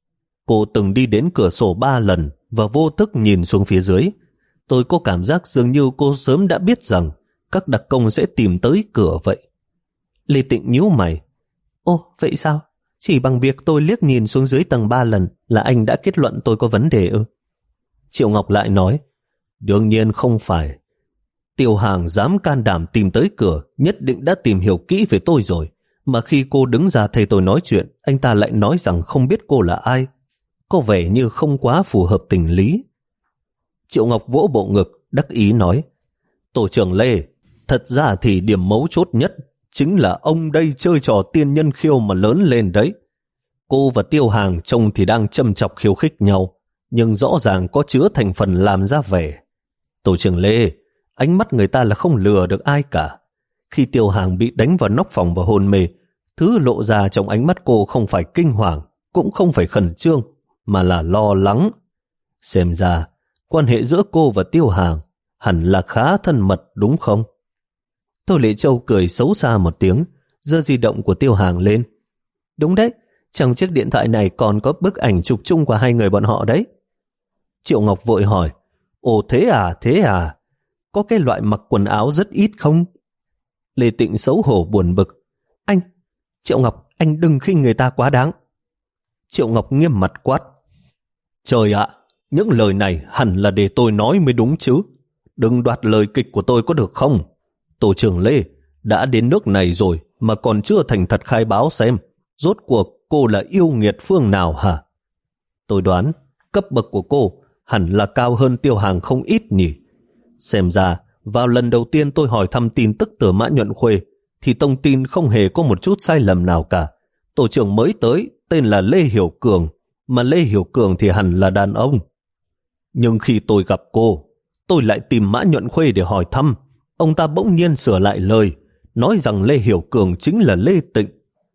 cô từng đi đến cửa sổ ba lần và vô thức nhìn xuống phía dưới. Tôi có cảm giác dường như cô sớm đã biết rằng các đặc công sẽ tìm tới cửa vậy. Lê Tịnh nhíu mày: Ồ, vậy sao? Chỉ bằng việc tôi liếc nhìn xuống dưới tầng ba lần là anh đã kết luận tôi có vấn đề ư? Triệu Ngọc lại nói: Đương nhiên không phải. Tiêu Hàng dám can đảm tìm tới cửa, nhất định đã tìm hiểu kỹ về tôi rồi. Mà khi cô đứng ra thay tôi nói chuyện, anh ta lại nói rằng không biết cô là ai. Có vẻ như không quá phù hợp tình lý. Triệu Ngọc vỗ bộ ngực, đắc ý nói: Tổ trưởng Lê, thật ra thì điểm mấu chốt nhất chính là ông đây chơi trò tiên nhân khiêu mà lớn lên đấy. Cô và Tiêu Hàng trông thì đang châm chọc khiêu khích nhau, nhưng rõ ràng có chứa thành phần làm ra vẻ. Tổ trưởng Lê, ánh mắt người ta là không lừa được ai cả. Khi Tiêu Hàng bị đánh vào nóc phòng và hôn mê, thứ lộ ra trong ánh mắt cô không phải kinh hoàng, cũng không phải khẩn trương, mà là lo lắng. Xem ra, quan hệ giữa cô và Tiêu Hàng hẳn là khá thân mật đúng không? Thôi Lệ Châu cười xấu xa một tiếng, giơ di động của Tiêu Hàng lên. Đúng đấy, trong chiếc điện thoại này còn có bức ảnh chụp chung của hai người bọn họ đấy. Triệu Ngọc vội hỏi: Ồ thế à, thế à? Có cái loại mặc quần áo rất ít không? Lê Tịnh xấu hổ buồn bực: Anh, Triệu Ngọc, anh đừng khinh người ta quá đáng. Triệu Ngọc nghiêm mặt quát: Trời ạ, những lời này hẳn là để tôi nói mới đúng chứ. Đừng đoạt lời kịch của tôi có được không? Tổ trưởng Lê, đã đến nước này rồi mà còn chưa thành thật khai báo xem, rốt cuộc cô là yêu nghiệt phương nào hả? Tôi đoán cấp bậc của cô hẳn là cao hơn Tiêu Hàng không ít nhỉ. Xem ra, vào lần đầu tiên tôi hỏi thăm tin tức từ Mã Nhuận Khuê, thì thông tin không hề có một chút sai lầm nào cả. Tổ trưởng mới tới tên là Lê Hiểu Cường, mà Lê Hiểu Cường thì hẳn là đàn ông. Nhưng khi tôi gặp cô, tôi lại tìm Mã Nhuận Khuê để hỏi thăm. Ông ta bỗng nhiên sửa lại lời, nói rằng Lê Hiểu Cường chính là Lê Tịnh.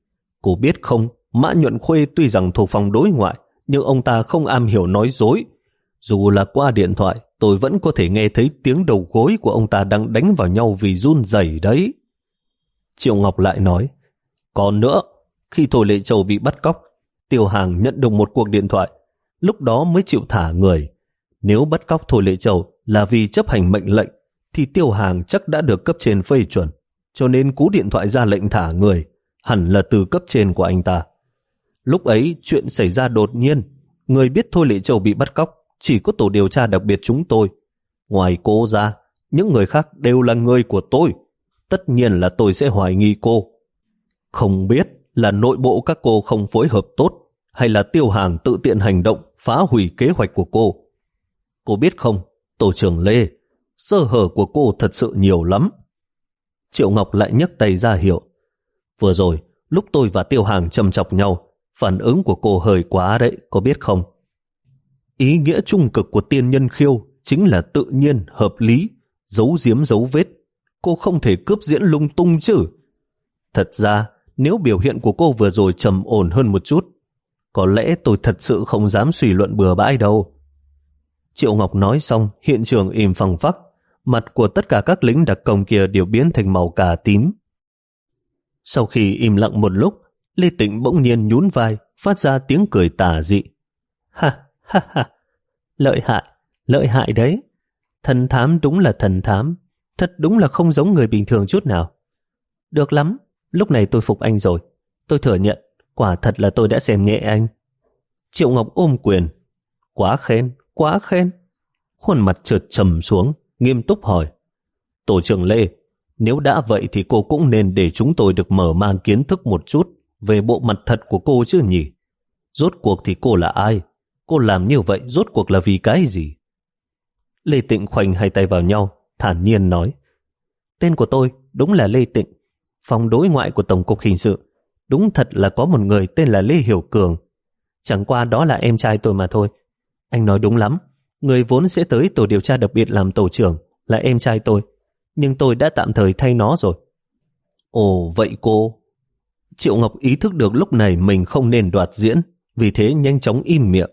Cô biết không, Mã Nhuận Khuê tuy rằng thuộc phòng đối ngoại, nhưng ông ta không am hiểu nói dối. Dù là qua điện thoại, tôi vẫn có thể nghe thấy tiếng đầu gối của ông ta đang đánh vào nhau vì run rẩy đấy. Triệu Ngọc lại nói: Còn nữa, khi Thôi Lệ Châu bị bắt cóc, Tiêu Hàng nhận được một cuộc điện thoại, lúc đó mới chịu thả người. Nếu bắt cóc Thôi Lệ Châu là vì chấp hành mệnh lệnh, thì Tiêu Hàng chắc đã được cấp trên phê chuẩn, cho nên cú điện thoại ra lệnh thả người hẳn là từ cấp trên của anh ta. Lúc ấy chuyện xảy ra đột nhiên, người biết Thôi Lệ Châu bị bắt cóc chỉ có tổ điều tra đặc biệt chúng tôi. Ngoài cô ra, những người khác đều là người của tôi. Tất nhiên là tôi sẽ hoài nghi cô. Không biết là nội bộ các cô không phối hợp tốt, hay là Tiêu Hàng tự tiện hành động phá hủy kế hoạch của cô. Cô biết không, tổ trưởng Lê, sơ hở của cô thật sự nhiều lắm. Triệu Ngọc lại nhấc tay ra hiệu. Vừa rồi, lúc tôi và Tiêu Hàng châm chọc nhau, phản ứng của cô hơi quá đấy, có biết không? Ý nghĩa trung cực của tiên nhân khiêu chính là tự nhiên, hợp lý, giấu giếm dấu vết. Cô không thể cướp diễn lung tung chứ. Thật ra, nếu biểu hiện của cô vừa rồi trầm ổn hơn một chút, có lẽ tôi thật sự không dám suy luận bừa bãi đâu. Triệu Ngọc nói xong, hiện trường im phăng phắc, mặt của tất cả các lính đặc công kia đều biến thành màu cà tím. Sau khi im lặng một lúc, Lê Tịnh bỗng nhiên nhún vai, phát ra tiếng cười tà dị. Ha ha ha, lợi hại, lợi hại đấy. Thần thám đúng là thần thám, thật đúng là không giống người bình thường chút nào. Được lắm, lúc này tôi phục anh rồi. Tôi thừa nhận, quả thật là tôi đã xem nhẹ anh. Triệu Ngọc ôm quyền. Quá khen, quá khen. Khuôn mặt trượt trầm xuống, nghiêm túc hỏi. Tổ trưởng Lê, nếu đã vậy thì cô cũng nên để chúng tôi được mở mang kiến thức một chút về bộ mặt thật của cô chứ nhỉ? Rốt cuộc thì cô là ai? Cô làm như vậy rốt cuộc là vì cái gì? Lê Tịnh khoanh hai tay vào nhau, thản nhiên nói. Tên của tôi đúng là Lê Tịnh, phòng đối ngoại của Tổng cục Hình sự. Đúng thật là có một người tên là Lê Hiểu Cường. Chẳng qua đó là em trai tôi mà thôi. Anh nói đúng lắm, người vốn sẽ tới tổ điều tra đặc biệt làm tổ trưởng là em trai tôi, nhưng tôi đã tạm thời thay nó rồi. Ồ vậy cô... Triệu Ngọc ý thức được lúc này mình không nên đoạt diễn, vì thế nhanh chóng im miệng.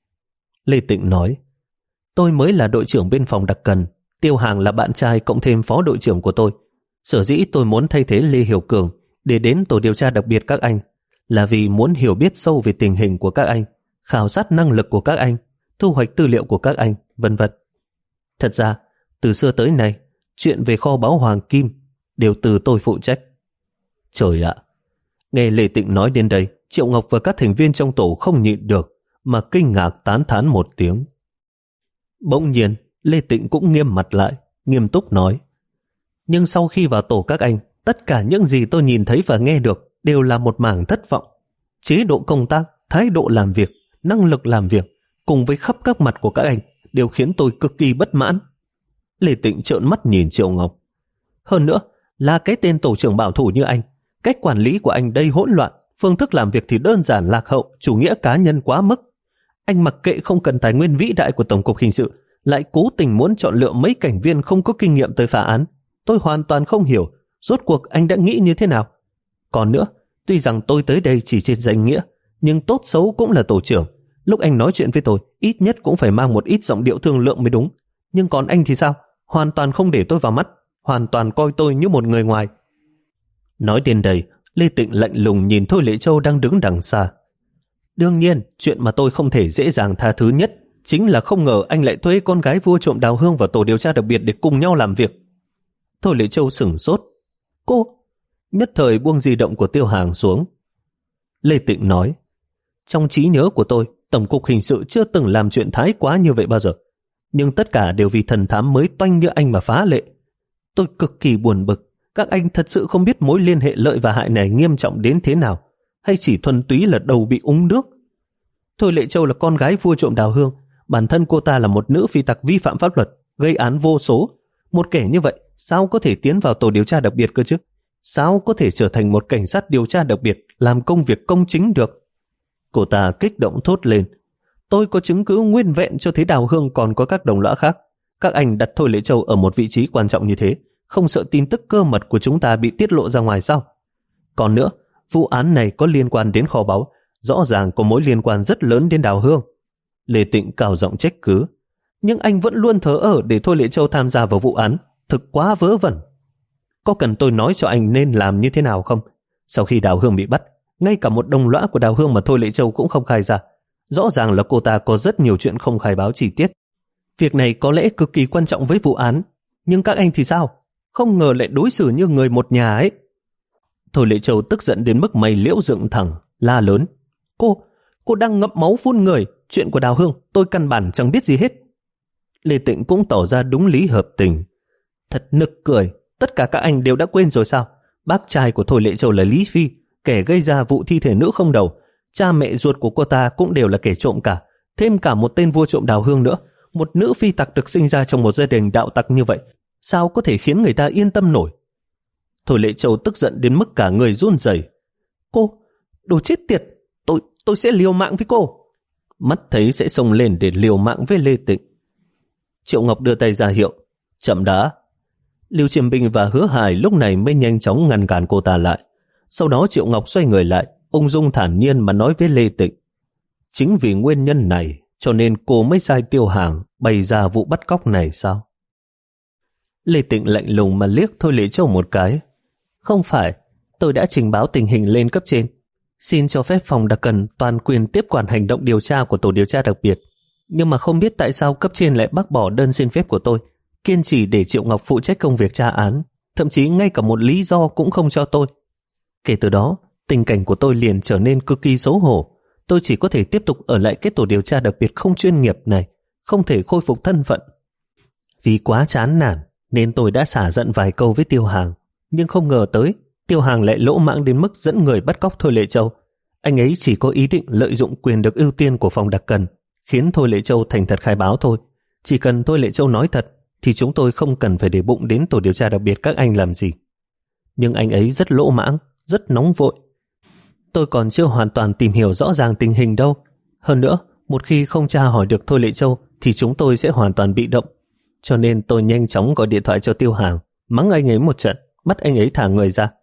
Lê Tịnh nói, tôi mới là đội trưởng bên phòng đặc cần, Tiêu Hàng là bạn trai cộng thêm phó đội trưởng của tôi. Sở dĩ tôi muốn thay thế Lê Hiểu Cường để đến tổ điều tra đặc biệt các anh là vì muốn hiểu biết sâu về tình hình của các anh, khảo sát năng lực của các anh, thu hoạch tư liệu của các anh, vân vân. Thật ra, từ xưa tới nay, chuyện về kho báu Hoàng Kim đều từ tôi phụ trách. Trời ạ! Nghe Lê Tịnh nói đến đây, Triệu Ngọc và các thành viên trong tổ không nhịn được mà kinh ngạc tán thán một tiếng. Bỗng nhiên, Lê Tịnh cũng nghiêm mặt lại, nghiêm túc nói. Nhưng sau khi vào tổ các anh, tất cả những gì tôi nhìn thấy và nghe được đều là một mảng thất vọng. Chế độ công tác, thái độ làm việc, năng lực làm việc, cùng với khắp các mặt của các anh đều khiến tôi cực kỳ bất mãn. Lê Tịnh trợn mắt nhìn Triệu Ngọc. Hơn nữa, là cái tên tổ trưởng bảo thủ như anh, cách quản lý của anh đây hỗn loạn, phương thức làm việc thì đơn giản lạc hậu, chủ nghĩa cá nhân quá mức. Anh mặc kệ không cần tài nguyên vĩ đại của Tổng cục Hình sự, lại cố tình muốn chọn lựa mấy cảnh viên không có kinh nghiệm tới phá án. Tôi hoàn toàn không hiểu, rốt cuộc anh đã nghĩ như thế nào. Còn nữa, tuy rằng tôi tới đây chỉ trên danh nghĩa, nhưng tốt xấu cũng là tổ trưởng. Lúc anh nói chuyện với tôi, ít nhất cũng phải mang một ít giọng điệu thương lượng mới đúng. Nhưng còn anh thì sao? Hoàn toàn không để tôi vào mắt, hoàn toàn coi tôi như một người ngoài. Nói đến đây, Lê Tịnh lạnh lùng nhìn Thôi Lệ Châu đang đứng đằng xa. Đương nhiên, chuyện mà tôi không thể dễ dàng tha thứ nhất chính là không ngờ anh lại thuê con gái vua trộm đào hương vào tổ điều tra đặc biệt để cùng nhau làm việc. Thôi Lệ Châu sửng sốt. Cô... Nhất thời buông di động của Tiêu Hàng xuống. Lê Tịnh nói, trong trí nhớ của tôi, Tổng cục Hình sự chưa từng làm chuyện thái quá như vậy bao giờ. Nhưng tất cả đều vì thần thám mới toanh như anh mà phá lệ. Tôi cực kỳ buồn bực. Các anh thật sự không biết mối liên hệ lợi và hại này nghiêm trọng đến thế nào, hay chỉ thuần túy là đầu bị úng nước. Thôi Lệ Châu là con gái vua trộm đào hương, bản thân cô ta là một nữ phi tặc vi phạm pháp luật, gây án vô số. Một kẻ như vậy, sao có thể tiến vào tổ điều tra đặc biệt cơ chứ? Sao có thể trở thành một cảnh sát điều tra đặc biệt, làm công việc công chính được? Cô ta kích động thốt lên. Tôi có chứng cứ nguyên vẹn cho thấy đào hương còn có các đồng lõa khác. Các anh đặt Thôi Lệ Châu ở một vị trí quan trọng như thế, không sợ tin tức cơ mật của chúng ta bị tiết lộ ra ngoài sao? Còn nữa, vụ án này có liên quan đến kho báu, rõ ràng có mối liên quan rất lớn đến đào hương. Lê Tịnh cao giọng trách cứ. Nhưng anh vẫn luôn thờ ơ để Thôi Lệ Châu tham gia vào vụ án, thực quá vớ vẩn. Có cần tôi nói cho anh nên làm như thế nào không? Sau khi đào hương bị bắt, ngay cả một đồng lõa của đào hương mà Thôi Lệ Châu cũng không khai ra. Rõ ràng là cô ta có rất nhiều chuyện không khai báo chi tiết. Việc này có lẽ cực kỳ quan trọng với vụ án, nhưng các anh thì sao? Không ngờ lại đối xử như người một nhà ấy. Thôi Lệ Châu tức giận đến mức mày liễu dựng thẳng, la lớn. Cô, cô đang ngậm máu phun người, chuyện của đào hương tôi căn bản chẳng biết gì hết. Lê Tịnh cũng tỏ ra đúng lý hợp tình. Thật nực cười, tất cả các anh đều đã quên rồi sao? Bác trai của Thôi Lệ Châu là Lý Phi, kẻ gây ra vụ thi thể nữ không đầu. Cha mẹ ruột của cô ta cũng đều là kẻ trộm cả, thêm cả một tên vua trộm đào hương nữa. Một nữ phi tặc được sinh ra trong một gia đình đạo tặc như vậy, sao có thể khiến người ta yên tâm nổi? Thôi Lệ Châu tức giận đến mức cả người run rẩy. Cô, đồ chết tiệt, tôi tôi sẽ liều mạng với cô. Mắt thấy sẽ xông lên để liều mạng với Lê Tịnh. Triệu Ngọc đưa tay ra hiệu, chậm đã. Lưu Chiêm Binh và Hứa Hải lúc này mới nhanh chóng ngăn cản cô ta lại. Sau đó Triệu Ngọc xoay người lại, ung dung thản nhiên mà nói với Lê Tịnh. Chính vì nguyên nhân này cho nên cô mới sai Tiêu Hàng bày ra vụ bắt cóc này sao? Lê Tịnh lạnh lùng mà liếc Thôi Lệ Châu một cái. Không phải, tôi đã trình báo tình hình lên cấp trên, xin cho phép phòng đặc cần toàn quyền tiếp quản hành động điều tra của tổ điều tra đặc biệt. Nhưng mà không biết tại sao cấp trên lại bác bỏ đơn xin phép của tôi, kiên trì để Triệu Ngọc phụ trách công việc tra án, thậm chí ngay cả một lý do cũng không cho tôi. Kể từ đó, tình cảnh của tôi liền trở nên cực kỳ xấu hổ. Tôi chỉ có thể tiếp tục ở lại cái tổ điều tra đặc biệt không chuyên nghiệp này, không thể khôi phục thân phận. Vì quá chán nản nên tôi đã xả giận vài câu với Tiêu Hàng, nhưng không ngờ tới Tiêu Hàng lại lỗ mãng đến mức dẫn người bắt cóc Thôi Lệ Châu. Anh ấy chỉ có ý định lợi dụng quyền được ưu tiên của phòng đặc cần, khiến Thôi Lệ Châu thành thật khai báo thôi. Chỉ cần Thôi Lệ Châu nói thật thì chúng tôi không cần phải để bụng đến tổ điều tra đặc biệt các anh làm gì. Nhưng anh ấy rất lỗ mãng, rất nóng vội. Tôi còn chưa hoàn toàn tìm hiểu rõ ràng tình hình đâu. Hơn nữa, một khi không tra hỏi được Thôi Lệ Châu thì chúng tôi sẽ hoàn toàn bị động. Cho nên tôi nhanh chóng gọi điện thoại cho Tiêu Hàng, mắng anh ấy một trận, bắt anh ấy thả người ra.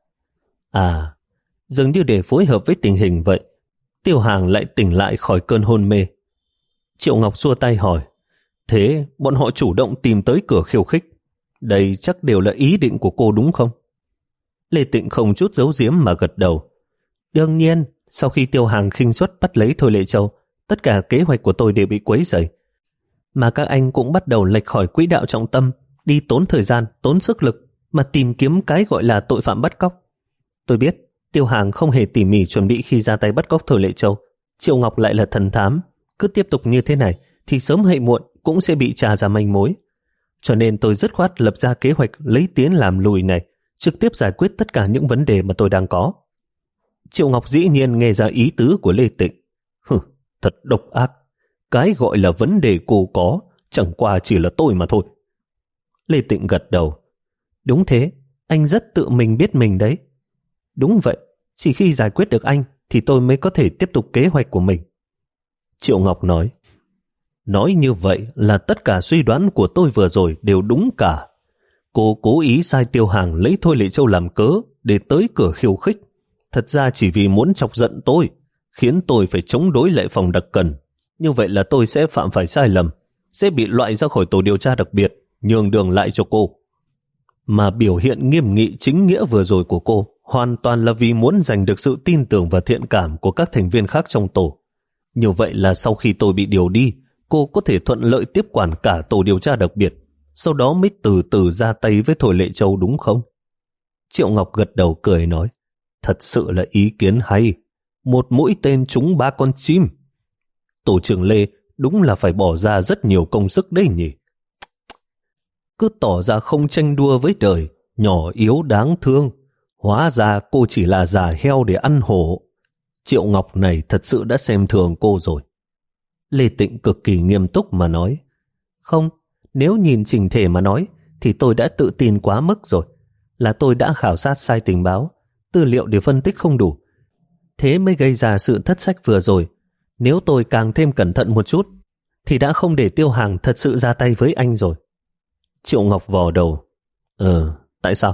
À, dường như để phối hợp với tình hình vậy, Tiêu Hàng lại tỉnh lại khỏi cơn hôn mê. Triệu Ngọc xua tay hỏi, thế bọn họ chủ động tìm tới cửa khiêu khích, đây chắc đều là ý định của cô đúng không? Lê Tịnh không chút giấu giếm mà gật đầu. Đương nhiên, sau khi Tiêu Hàng khinh suất bắt lấy Thôi Lệ Châu, tất cả kế hoạch của tôi đều bị quấy rầy. Mà các anh cũng bắt đầu lệch khỏi quỹ đạo trọng tâm, đi tốn thời gian, tốn sức lực mà tìm kiếm cái gọi là tội phạm bắt cóc. Tôi biết Tiêu Hàng không hề tỉ mỉ chuẩn bị khi ra tay bắt cóc Thôi Lệ Châu. Triệu Ngọc lại là thần thám, cứ tiếp tục như thế này thì sớm hay muộn cũng sẽ bị tra ra manh mối. Cho nên tôi dứt khoát lập ra kế hoạch lấy tiến làm lùi này, trực tiếp giải quyết tất cả những vấn đề mà tôi đang có. Triệu Ngọc dĩ nhiên nghe ra ý tứ của Lê Tịnh. Hừ, thật độc ác. Cái gọi là vấn đề cô có chẳng qua chỉ là tôi mà thôi. Lê Tịnh gật đầu. Đúng thế, anh rất tự mình biết mình đấy. Đúng vậy, chỉ khi giải quyết được anh thì tôi mới có thể tiếp tục kế hoạch của mình. Triệu Ngọc nói. Nói như vậy là tất cả suy đoán của tôi vừa rồi đều đúng cả. Cô cố ý sai Tiêu Hàng lấy Thôi Lệ Châu làm cớ để tới cửa khiêu khích. Thật ra chỉ vì muốn chọc giận tôi, khiến tôi phải chống đối lại phòng đặc cần. Như vậy là tôi sẽ phạm phải sai lầm, sẽ bị loại ra khỏi tổ điều tra đặc biệt, nhường đường lại cho cô. Mà biểu hiện nghiêm nghị chính nghĩa vừa rồi của cô hoàn toàn là vì muốn giành được sự tin tưởng và thiện cảm của các thành viên khác trong tổ. Như vậy là sau khi tôi bị điều đi, cô có thể thuận lợi tiếp quản cả tổ điều tra đặc biệt, sau đó mới từ từ ra tay với Thôi Lệ Châu đúng không? Triệu Ngọc gật đầu cười nói, thật sự là ý kiến hay, một mũi tên trúng ba con chim. Tổ trưởng Lê đúng là phải bỏ ra rất nhiều công sức đấy nhỉ. Cứ tỏ ra không tranh đua với đời, nhỏ yếu đáng thương, hóa ra cô chỉ là già heo để ăn hổ. Triệu Ngọc này thật sự đã xem thường cô rồi. Lê Tịnh cực kỳ nghiêm túc mà nói, không, nếu nhìn chỉnh thể mà nói thì tôi đã tự tin quá mức rồi. Là tôi đã khảo sát sai tình báo, tư liệu để phân tích không đủ, thế mới gây ra sự thất sách vừa rồi. Nếu tôi càng thêm cẩn thận một chút thì đã không để Tiêu Hàng thật sự ra tay với anh rồi. Triệu Ngọc vò đầu. Ờ, tại sao?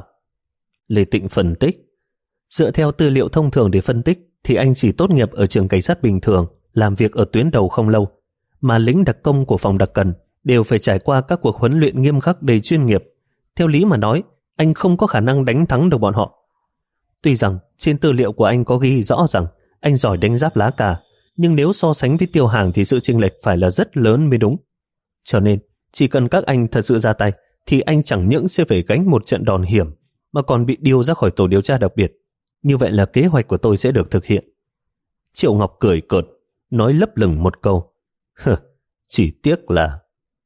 Lê Tịnh phân tích. Dựa theo tư liệu thông thường để phân tích thì anh chỉ tốt nghiệp ở trường cảnh sát bình thường, làm việc ở tuyến đầu không lâu, mà lính đặc công của phòng đặc cần đều phải trải qua các cuộc huấn luyện nghiêm khắc đầy chuyên nghiệp. Theo lý mà nói, anh không có khả năng đánh thắng được bọn họ. Tuy rằng trên tư liệu của anh có ghi rõ rằng anh giỏi đánh giáp lá cà, nhưng nếu so sánh với Tiêu Hàng thì sự chênh lệch phải là rất lớn mới đúng. Cho nên, chỉ cần các anh thật sự ra tay, thì anh chẳng những sẽ phải gánh một trận đòn hiểm, mà còn bị điều ra khỏi tổ điều tra đặc biệt. Như vậy là kế hoạch của tôi sẽ được thực hiện. Triệu Ngọc cười cợt, nói lấp lửng một câu. Hừ, chỉ tiếc là...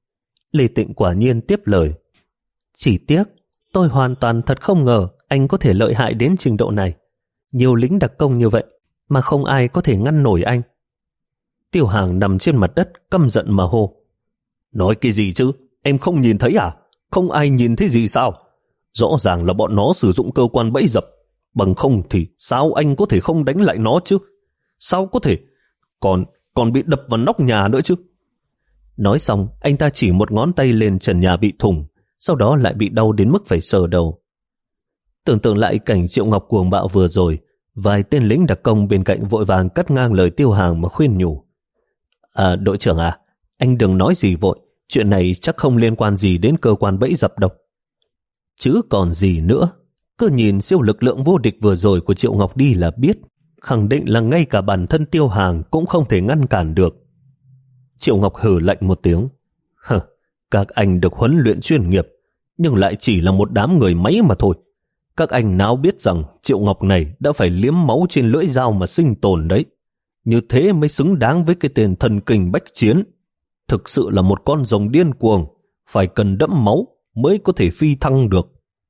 Lê Tịnh quả nhiên tiếp lời. Chỉ tiếc, tôi hoàn toàn thật không ngờ anh có thể lợi hại đến trình độ này. Nhiều lính đặc công như vậy, mà không ai có thể ngăn nổi anh. Tiêu Hàng nằm trên mặt đất căm giận mà hô. Nói cái gì chứ? Em không nhìn thấy à? Không ai nhìn thấy gì sao? Rõ ràng là bọn nó sử dụng cơ quan bẫy dập. Bằng không thì sao anh có thể không đánh lại nó chứ? Sao có thể? Còn, còn bị đập vào nóc nhà nữa chứ? Nói xong, anh ta chỉ một ngón tay lên trần nhà bị thủng, sau đó lại bị đau đến mức phải sờ đầu. Tưởng tượng lại cảnh Triệu Ngọc cuồng bạo vừa rồi, vài tên lính đặc công bên cạnh vội vàng cắt ngang lời Tiêu Hàng mà khuyên nhủ. À, đội trưởng à, anh đừng nói gì vội, chuyện này chắc không liên quan gì đến cơ quan bẫy dập đâu. Chứ còn gì nữa, cứ nhìn siêu lực lượng vô địch vừa rồi của Triệu Ngọc đi là biết, khẳng định là ngay cả bản thân Tiêu Hàng cũng không thể ngăn cản được. Triệu Ngọc hừ lạnh một tiếng. Hờ, các anh được huấn luyện chuyên nghiệp, nhưng lại chỉ là một đám người máy mà thôi. Các anh nào biết rằng Triệu Ngọc này đã phải liếm máu trên lưỡi dao mà sinh tồn đấy. Như thế mới xứng đáng với cái tên thần kình bách chiến. Thực sự là một con rồng điên cuồng, phải cần đẫm máu mới có thể phi thăng được.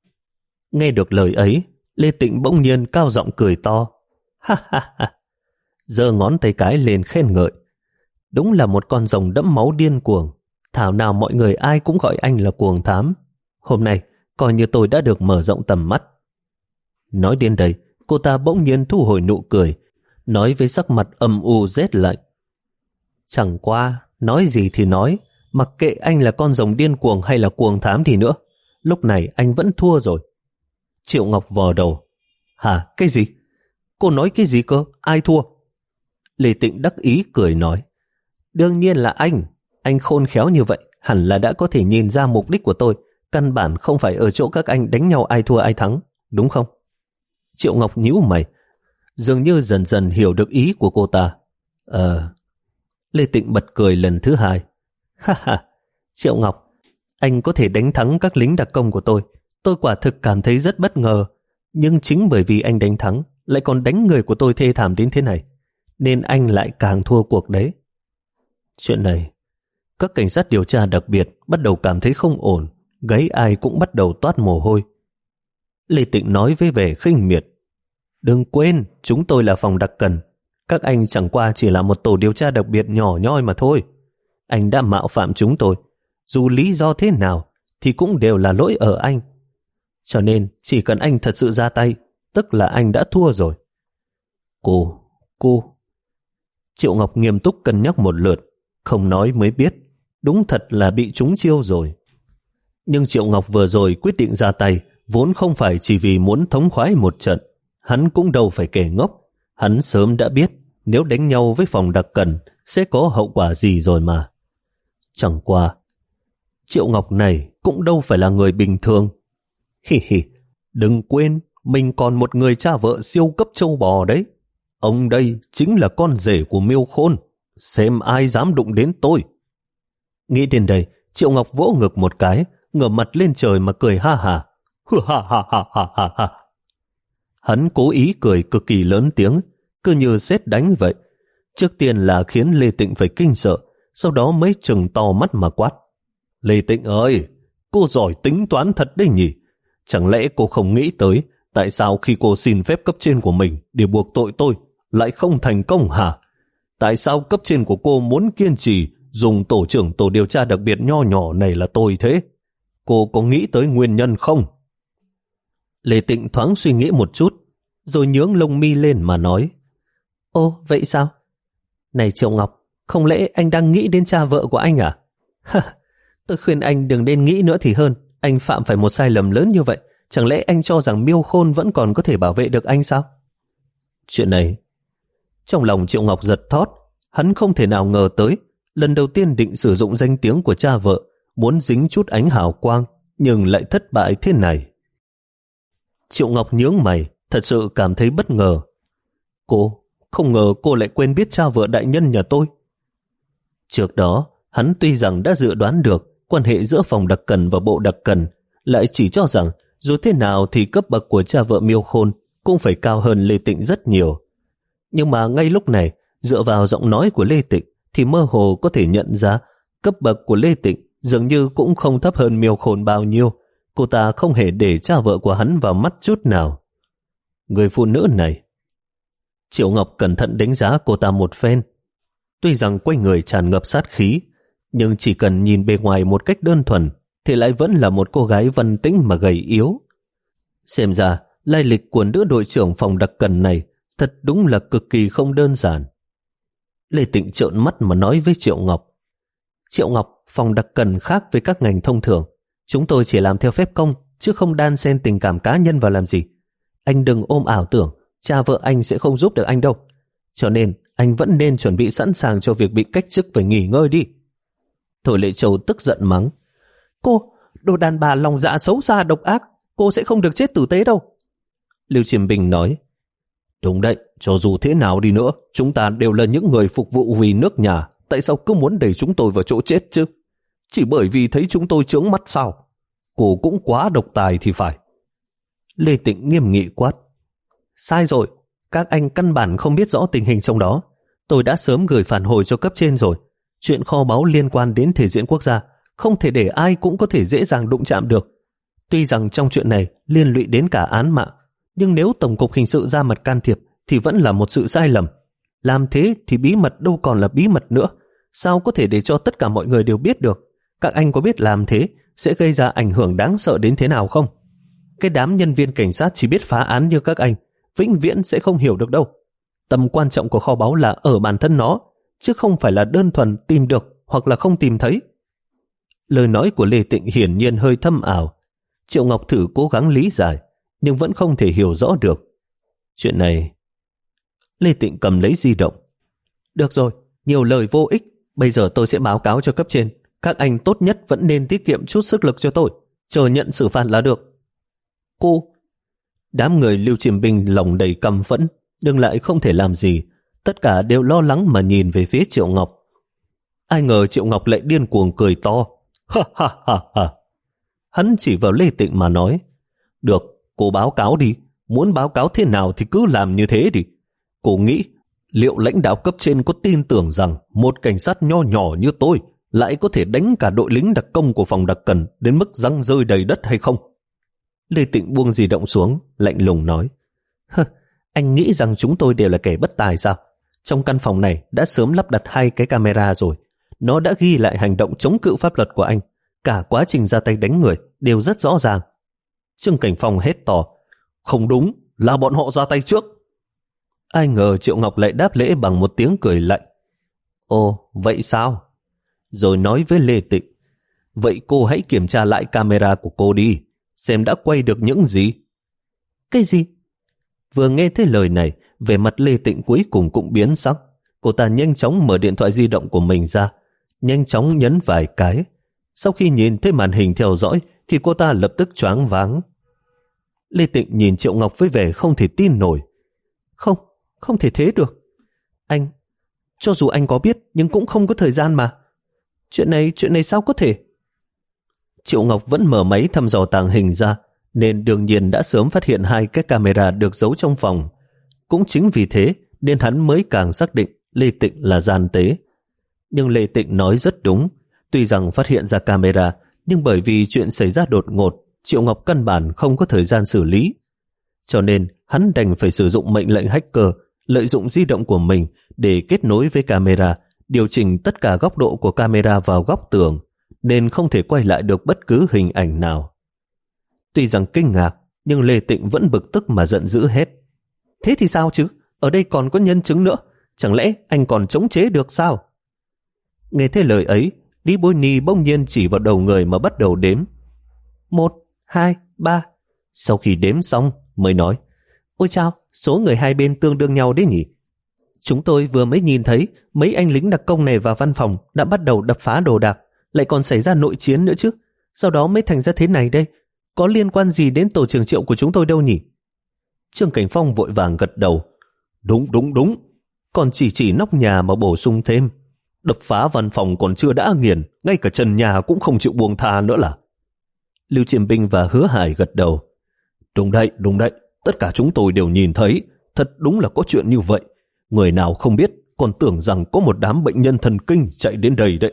Nghe được lời ấy, Lê Tịnh bỗng nhiên cao giọng cười to. Ha ha ha, giơ ngón tay cái lên khen ngợi. Đúng là một con rồng đẫm máu điên cuồng. Thảo nào mọi người ai cũng gọi anh là cuồng thám. Hôm nay, coi như tôi đã được mở rộng tầm mắt. Nói đến đây, cô ta bỗng nhiên thu hồi nụ cười, nói với sắc mặt âm u rét lạnh. Chẳng qua, nói gì thì nói, mặc kệ anh là con rồng điên cuồng hay là cuồng thám thì nữa, lúc này anh vẫn thua rồi. Triệu Ngọc vò đầu. Hả, cái gì? Cô nói cái gì cơ? Ai thua? Lê Tịnh đắc ý cười nói. Đương nhiên là anh. Anh khôn khéo như vậy, hẳn là đã có thể nhìn ra mục đích của tôi. Căn bản không phải ở chỗ các anh đánh nhau ai thua ai thắng, đúng không? Triệu Ngọc nhíu mày, dường như dần dần hiểu được ý của cô ta. Ờ... Lê Tịnh bật cười lần thứ hai. Ha ha, Triệu Ngọc, anh có thể đánh thắng các lính đặc công của tôi. Tôi quả thực cảm thấy rất bất ngờ. Nhưng chính bởi vì anh đánh thắng, lại còn đánh người của tôi thê thảm đến thế này, nên anh lại càng thua cuộc đấy. Chuyện này, các cảnh sát điều tra đặc biệt bắt đầu cảm thấy không ổn, gáy ai cũng bắt đầu toát mồ hôi. Lê Tịnh nói với vẻ khinh miệt. Đừng quên, chúng tôi là phòng đặc cần. Các anh chẳng qua chỉ là một tổ điều tra đặc biệt nhỏ nhoi mà thôi. Anh đã mạo phạm chúng tôi. Dù lý do thế nào, thì cũng đều là lỗi ở anh. Cho nên, chỉ cần anh thật sự ra tay, tức là anh đã thua rồi. Cô, cô... Triệu Ngọc nghiêm túc cân nhắc một lượt, không nói mới biết, đúng thật là bị trúng chiêu rồi. Nhưng Triệu Ngọc vừa rồi quyết định ra tay, vốn không phải chỉ vì muốn thống khoái một trận. Hắn cũng đâu phải kẻ ngốc. Hắn sớm đã biết nếu đánh nhau với phòng đặc cần sẽ có hậu quả gì rồi mà. Chẳng qua, Triệu Ngọc này cũng đâu phải là người bình thường. Hi hi, đừng quên mình còn một người cha vợ siêu cấp trâu bò đấy. Ông đây chính là con rể của Miêu Khôn. Xem ai dám đụng đến tôi. Nghĩ đến đây, Triệu Ngọc vỗ ngực một cái, ngửa mặt lên trời mà cười ha hả. Ha ha ha ha ha ha. Hắn cố ý cười cực kỳ lớn tiếng, cứ như sét đánh vậy. Trước tiên là khiến Lê Tịnh phải kinh sợ, sau đó mới trừng to mắt mà quát. Lê Tịnh ơi, cô giỏi tính toán thật đấy nhỉ? Chẳng lẽ cô không nghĩ tới tại sao khi cô xin phép cấp trên của mình để buộc tội tôi lại không thành công hả? Tại sao cấp trên của cô muốn kiên trì dùng tổ trưởng tổ điều tra đặc biệt nho nhỏ này là tôi thế? Cô có nghĩ tới nguyên nhân không? Lê Tịnh thoáng suy nghĩ một chút, rồi nhướng lông mi lên mà nói. Ô, vậy sao? Này Triệu Ngọc, không lẽ anh đang nghĩ đến cha vợ của anh à? Ha, tôi khuyên anh đừng nên nghĩ nữa thì hơn. Anh phạm phải một sai lầm lớn như vậy, chẳng lẽ anh cho rằng Miêu Khôn vẫn còn có thể bảo vệ được anh sao? Chuyện này, trong lòng Triệu Ngọc giật thót, hắn không thể nào ngờ tới, lần đầu tiên định sử dụng danh tiếng của cha vợ, muốn dính chút ánh hào quang, nhưng lại thất bại thế này. Triệu Ngọc nhướng mày, thật sự cảm thấy bất ngờ. Cô, không ngờ cô lại quên biết cha vợ đại nhân nhà tôi. Trước đó, hắn tuy rằng đã dự đoán được quan hệ giữa phòng đặc cần và bộ đặc cần, lại chỉ cho rằng dù thế nào thì cấp bậc của cha vợ Miêu Khôn cũng phải cao hơn Lê Tịnh rất nhiều. Nhưng mà ngay lúc này, dựa vào giọng nói của Lê Tịnh thì mơ hồ có thể nhận ra cấp bậc của Lê Tịnh dường như cũng không thấp hơn Miêu Khôn bao nhiêu. Cô ta không hề để cha vợ của hắn vào mắt chút nào. Người phụ nữ này, Triệu Ngọc cẩn thận đánh giá cô ta một phen. Tuy rằng quanh người tràn ngập sát khí, nhưng chỉ cần nhìn bề ngoài một cách đơn thuần thì lại vẫn là một cô gái văn tĩnh mà gầy yếu. Xem ra, lai lịch của nữ đội trưởng phòng đặc cần này thật đúng là cực kỳ không đơn giản. Lê Tịnh trợn mắt mà nói với Triệu Ngọc. Triệu Ngọc, phòng đặc cần khác với các ngành thông thường. Chúng tôi chỉ làm theo phép công, chứ không đan xen tình cảm cá nhân vào làm gì. Anh đừng ôm ảo tưởng, cha vợ anh sẽ không giúp được anh đâu. Cho nên, anh vẫn nên chuẩn bị sẵn sàng cho việc bị cách chức và nghỉ ngơi đi. Thôi Lệ Châu tức giận mắng. Cô, đồ đàn bà lòng dạ xấu xa độc ác, cô sẽ không được chết tử tế đâu. Lưu Chiêm Bình nói. Đúng đấy, cho dù thế nào đi nữa, chúng ta đều là những người phục vụ vì nước nhà, tại sao cứ muốn đẩy chúng tôi vào chỗ chết chứ? Chỉ bởi vì thấy chúng tôi chướng mắt sao? Cô cũng quá độc tài thì phải. Lê Tịnh nghiêm nghị quát. Sai rồi, các anh căn bản không biết rõ tình hình trong đó. Tôi đã sớm gửi phản hồi cho cấp trên rồi. Chuyện kho báu liên quan đến thể diện quốc gia không thể để ai cũng có thể dễ dàng đụng chạm được. Tuy rằng trong chuyện này liên lụy đến cả án mạng, nhưng nếu Tổng cục Hình sự ra mặt can thiệp thì vẫn là một sự sai lầm. Làm thế thì bí mật đâu còn là bí mật nữa. Sao có thể để cho tất cả mọi người đều biết được? Các anh có biết làm thế sẽ gây ra ảnh hưởng đáng sợ đến thế nào không? Cái đám nhân viên cảnh sát chỉ biết phá án như các anh, vĩnh viễn sẽ không hiểu được đâu. Tầm quan trọng của kho báu là ở bản thân nó, chứ không phải là đơn thuần tìm được hoặc là không tìm thấy. Lời nói của Lê Tịnh hiển nhiên hơi thâm ảo. Triệu Ngọc thử cố gắng lý giải, nhưng vẫn không thể hiểu rõ được. Chuyện này... Lê Tịnh cầm lấy di động. Được rồi, nhiều lời vô ích. Bây giờ tôi sẽ báo cáo cho cấp trên. Các anh tốt nhất vẫn nên tiết kiệm chút sức lực cho tôi. Chờ nhận xử phạt là được. Cô... Đám người Lưu Chiêm Binh lòng đầy căm phẫn, nhưng lại không thể làm gì. Tất cả đều lo lắng mà nhìn về phía Triệu Ngọc. Ai ngờ Triệu Ngọc lại điên cuồng cười to. Ha ha ha ha. Hắn chỉ vào Lê Tịnh mà nói. Được, cô báo cáo đi. Muốn báo cáo thế nào thì cứ làm như thế đi. Cô nghĩ liệu lãnh đạo cấp trên có tin tưởng rằng một cảnh sát nho nhỏ như tôi lại có thể đánh cả đội lính đặc công của phòng đặc cần đến mức răng rơi đầy đất hay không? Lê Tịnh buông di động xuống, lạnh lùng nói. Hơ, anh nghĩ rằng chúng tôi đều là kẻ bất tài sao? Trong căn phòng này đã sớm lắp đặt hai cái camera rồi. Nó đã ghi lại hành động chống cự pháp luật của anh. Cả quá trình ra tay đánh người đều rất rõ ràng. Trương Cảnh Phong hét to. Không đúng, là bọn họ ra tay trước. Ai ngờ Triệu Ngọc lại đáp lễ bằng một tiếng cười lạnh. Ồ, vậy sao? Rồi nói với Lê Tịnh. Vậy cô hãy kiểm tra lại camera của cô đi, xem đã quay được những gì. Cái gì? Vừa nghe thấy lời này, vẻ mặt Lê Tịnh cuối cùng cũng biến sắc. Cô ta nhanh chóng mở điện thoại di động của mình ra, nhanh chóng nhấn vài cái. Sau khi nhìn thấy màn hình theo dõi thì cô ta lập tức choáng váng. Lê Tịnh nhìn Triệu Ngọc với vẻ không thể tin nổi. Không, không thể thế được. Anh, cho dù anh có biết nhưng cũng không có thời gian mà. Chuyện này, chuyện này sao có thể? Triệu Ngọc vẫn mở máy thăm dò tàng hình ra, nên đương nhiên đã sớm phát hiện hai cái camera được giấu trong phòng. Cũng chính vì thế nên hắn mới càng xác định Lê Tịnh là gian tế. Nhưng Lê Tịnh nói rất đúng. Tuy rằng phát hiện ra camera, nhưng bởi vì chuyện xảy ra đột ngột, Triệu Ngọc căn bản không có thời gian xử lý. Cho nên hắn đành phải sử dụng mệnh lệnh hacker, lợi dụng di động của mình để kết nối với camera, điều chỉnh tất cả góc độ của camera vào góc tường, nên không thể quay lại được bất cứ hình ảnh nào. Tuy rằng kinh ngạc, nhưng Lê Tịnh vẫn bực tức mà giận dữ hết. Thế thì sao chứ? Ở đây còn có nhân chứng nữa. Chẳng lẽ anh còn chống chế được sao? Nghe thấy lời ấy, Lý Bối Ni bỗng nhiên chỉ vào đầu người mà bắt đầu đếm. Một, hai, ba. Sau khi đếm xong mới nói. Ôi chao, số người hai bên tương đương nhau đấy nhỉ? Chúng tôi vừa mới nhìn thấy mấy anh lính đặc công này vào văn phòng đã bắt đầu đập phá đồ đạc, lại còn xảy ra nội chiến nữa chứ. Sau đó mới thành ra thế này đây. Có liên quan gì đến tổ trưởng Triệu của chúng tôi đâu nhỉ? Trương Cảnh Phong vội vàng gật đầu. Đúng, đúng, đúng. Còn chỉ chỉ nóc nhà mà bổ sung thêm. Đập phá văn phòng còn chưa đã nghiền, ngay cả trần nhà cũng không chịu buông tha nữa là. Lưu Chiêm Binh và Hứa Hải gật đầu. Đúng đấy, đúng đấy. Tất cả chúng tôi đều nhìn thấy. Thật đúng là có chuyện như vậy. Người nào không biết còn tưởng rằng có một đám bệnh nhân thần kinh chạy đến đây đấy.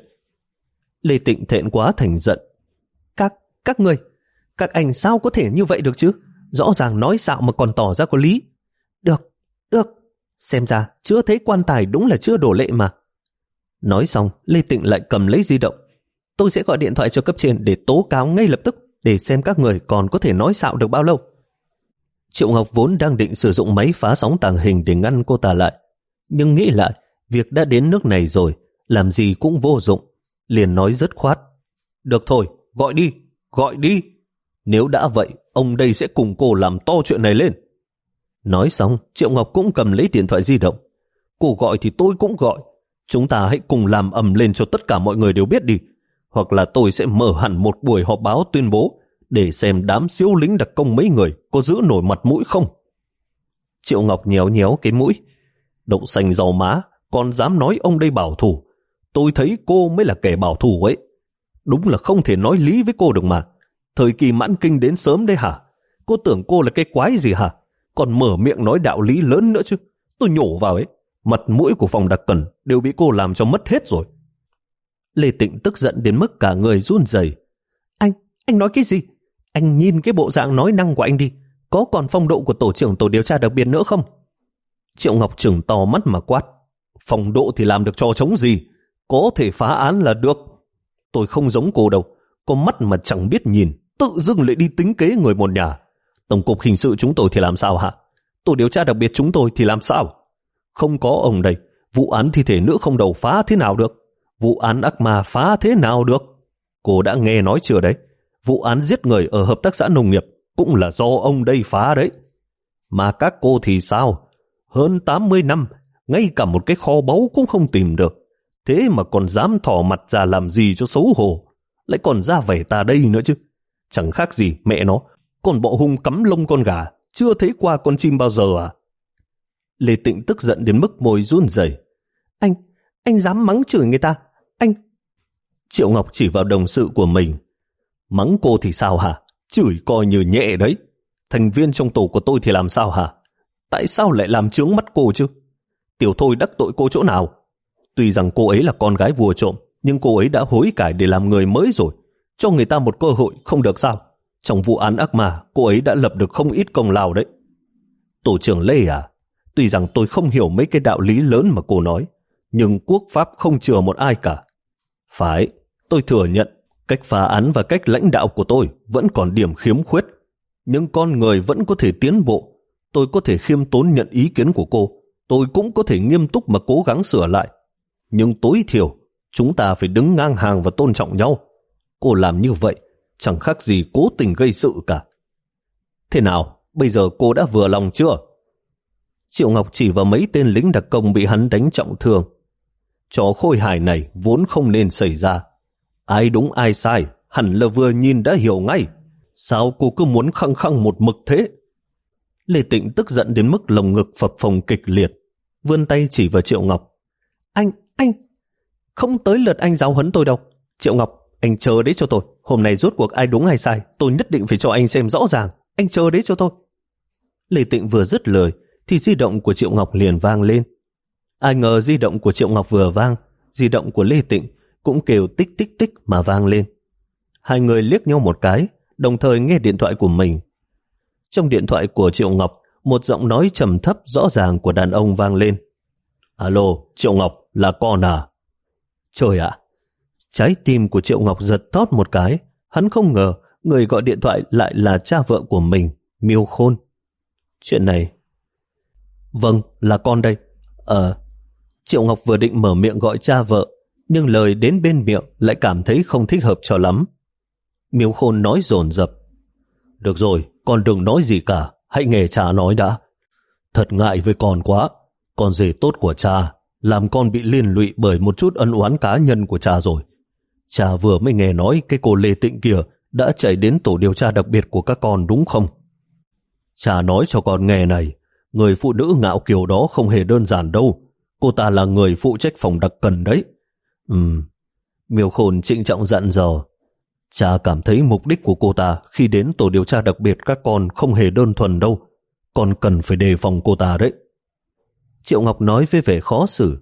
Lê Tịnh thẹn quá thành giận. Các, các người, các anh sao có thể như vậy được chứ? Rõ ràng nói xạo mà còn tỏ ra có lý. Được, được. Xem ra chưa thấy quan tài đúng là chưa đổ lệ mà. Nói xong, Lê Tịnh lại cầm lấy di động. Tôi sẽ gọi điện thoại cho cấp trên để tố cáo ngay lập tức, để xem các người còn có thể nói xạo được bao lâu. Triệu Ngọc vốn đang định sử dụng máy phá sóng tàng hình để ngăn cô ta lại, nhưng nghĩ lại, việc đã đến nước này rồi, làm gì cũng vô dụng, liền nói dứt khoát. Được thôi, gọi đi, gọi đi. Nếu đã vậy, ông đây sẽ cùng cô làm to chuyện này lên. Nói xong, Triệu Ngọc cũng cầm lấy điện thoại di động. Cô gọi thì tôi cũng gọi. Chúng ta hãy cùng làm ầm lên cho tất cả mọi người đều biết đi. Hoặc là tôi sẽ mở hẳn một buổi họp báo tuyên bố để xem đám siêu lính đặc công mấy người có giữ nổi mặt mũi không. Triệu Ngọc nhéo nhéo cái mũi. Đậu xanh rau má, còn dám nói ông đây bảo thủ. Tôi thấy cô mới là kẻ bảo thủ ấy. Đúng là không thể nói lý với cô được mà. Thời kỳ mãn kinh đến sớm đấy hả? Cô tưởng cô là cái quái gì hả? Còn mở miệng nói đạo lý lớn nữa chứ. Tôi nhổ vào ấy. Mặt mũi của phòng đặc cần đều bị cô làm cho mất hết rồi. Lê Tịnh tức giận đến mức cả người run rẩy. Anh, anh nói cái gì? Anh nhìn cái bộ dạng nói năng của anh đi, có còn phong độ của tổ trưởng tổ điều tra đặc biệt nữa không? Triệu Ngọc trừng to mắt mà quát. Phong độ thì làm được cho chống gì? Có thể phá án là được. Tôi không giống cô đâu, có mắt mà chẳng biết nhìn, tự dưng lại đi tính kế người một nhà. Tổng cục hình sự chúng tôi thì làm sao hả? Tổ điều tra đặc biệt chúng tôi thì làm sao? Không có ông đây, vụ án thi thể nữ không đầu phá thế nào được? Vụ án ác ma phá thế nào được? Cô đã nghe nói chưa đấy? Vụ án giết người ở hợp tác xã nông nghiệp cũng là do ông đây phá đấy. Mà các cô thì sao? Hơn tám mươi năm, ngay cả một cái kho báu cũng không tìm được. Thế mà còn dám thỏ mặt ra làm gì cho xấu hổ? Lại còn ra vẻ ta đây nữa chứ. Chẳng khác gì mẹ nó, còn bộ hung cắm lông con gà, chưa thấy qua con chim bao giờ à? Lê Tịnh tức giận đến mức môi run rẩy. Anh, anh dám mắng chửi người ta? Anh... Triệu Ngọc chỉ vào đồng sự của mình. Mắng cô thì sao hả? Chửi coi như nhẹ đấy. Thành viên trong tổ của tôi thì làm sao hả? Tại sao lại làm chướng mắt cô chứ? Tiểu Thôi đắc tội cô chỗ nào? Tuy rằng cô ấy là con gái vua trộm, nhưng cô ấy đã hối cải để làm người mới rồi. Cho người ta một cơ hội không được sao? Trong vụ án ác ma, cô ấy đã lập được không ít công lao đấy. Tổ trưởng Lê à, tuy rằng tôi không hiểu mấy cái đạo lý lớn mà cô nói, nhưng quốc pháp không chừa một ai cả. Phải, tôi thừa nhận, cách phá án và cách lãnh đạo của tôi vẫn còn điểm khiếm khuyết. Nhưng con người vẫn có thể tiến bộ. Tôi có thể khiêm tốn nhận ý kiến của cô. Tôi cũng có thể nghiêm túc mà cố gắng sửa lại. Nhưng tối thiểu, chúng ta phải đứng ngang hàng và tôn trọng nhau. Cô làm như vậy, chẳng khác gì cố tình gây sự cả. Thế nào, bây giờ cô đã vừa lòng chưa? Triệu Ngọc chỉ vào mấy tên lính đặc công bị hắn đánh trọng thương. Trò khôi hài này vốn không nên xảy ra. Ai đúng ai sai, hẳn là vừa nhìn đã hiểu ngay. Sao cô cứ muốn khăng khăng một mực thế? Lê Tịnh tức giận đến mức lồng ngực phập phồng kịch liệt, vươn tay chỉ vào Triệu Ngọc. Anh, anh, không tới lượt anh giáo huấn tôi đâu. Triệu Ngọc, anh chờ đấy cho tôi. Hôm nay rốt cuộc ai đúng ai sai, tôi nhất định phải cho anh xem rõ ràng. Anh chờ đấy cho tôi. Lê Tịnh vừa dứt lời, thì di động của Triệu Ngọc liền vang lên. Ai ngờ di động của Triệu Ngọc vừa vang, di động của Lê Tịnh cũng kêu tích tích tích mà vang lên. Hai người liếc nhau một cái, đồng thời nghe điện thoại của mình. Trong điện thoại của Triệu Ngọc, một giọng nói trầm thấp rõ ràng của đàn ông vang lên. Alo, Triệu Ngọc, là con à? Trời ạ! Trái tim của Triệu Ngọc giật thót một cái. Hắn không ngờ người gọi điện thoại lại là cha vợ của mình, Miêu Khôn. Chuyện này... Vâng, là con đây. Ờ... Triệu Ngọc vừa định mở miệng gọi cha vợ, nhưng lời đến bên miệng lại cảm thấy không thích hợp cho lắm. Miêu Khôn nói dồn dập. Được rồi, con đừng nói gì cả, hãy nghe cha nói đã. Thật ngại với con quá, con rể tốt của cha, làm con bị liên lụy bởi một chút ân oán cá nhân của cha rồi. Cha vừa mới nghe nói cái cô Lê Tịnh kia đã chạy đến tổ điều tra đặc biệt của các con đúng không? Cha nói cho con nghe này, người phụ nữ ngạo kiều đó không hề đơn giản đâu. Cô ta là người phụ trách phòng đặc cần đấy. Ừm, Miêu Khôn trịnh trọng dặn dò. Cha cảm thấy mục đích của cô ta khi đến tổ điều tra đặc biệt các con không hề đơn thuần đâu. Con cần phải đề phòng cô ta đấy. Triệu Ngọc nói với vẻ khó xử.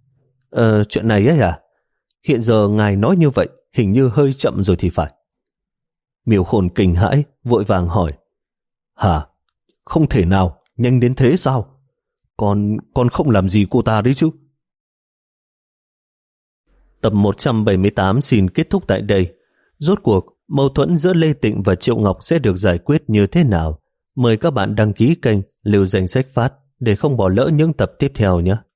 Ờ, chuyện này ấy à? Hiện giờ ngài nói như vậy hình như hơi chậm rồi thì phải. Miêu Khôn kinh hãi, vội vàng hỏi. Hả? Không thể nào, nhanh đến thế sao? Con, con không làm gì cô ta đấy chứ? Tập một trăm bảy mươi tám xin kết thúc tại đây. Rốt cuộc, mâu thuẫn giữa Lê Tịnh và Triệu Ngọc sẽ được giải quyết như thế nào? Mời các bạn đăng ký kênh, lưu danh sách phát để không bỏ lỡ những tập tiếp theo nhé.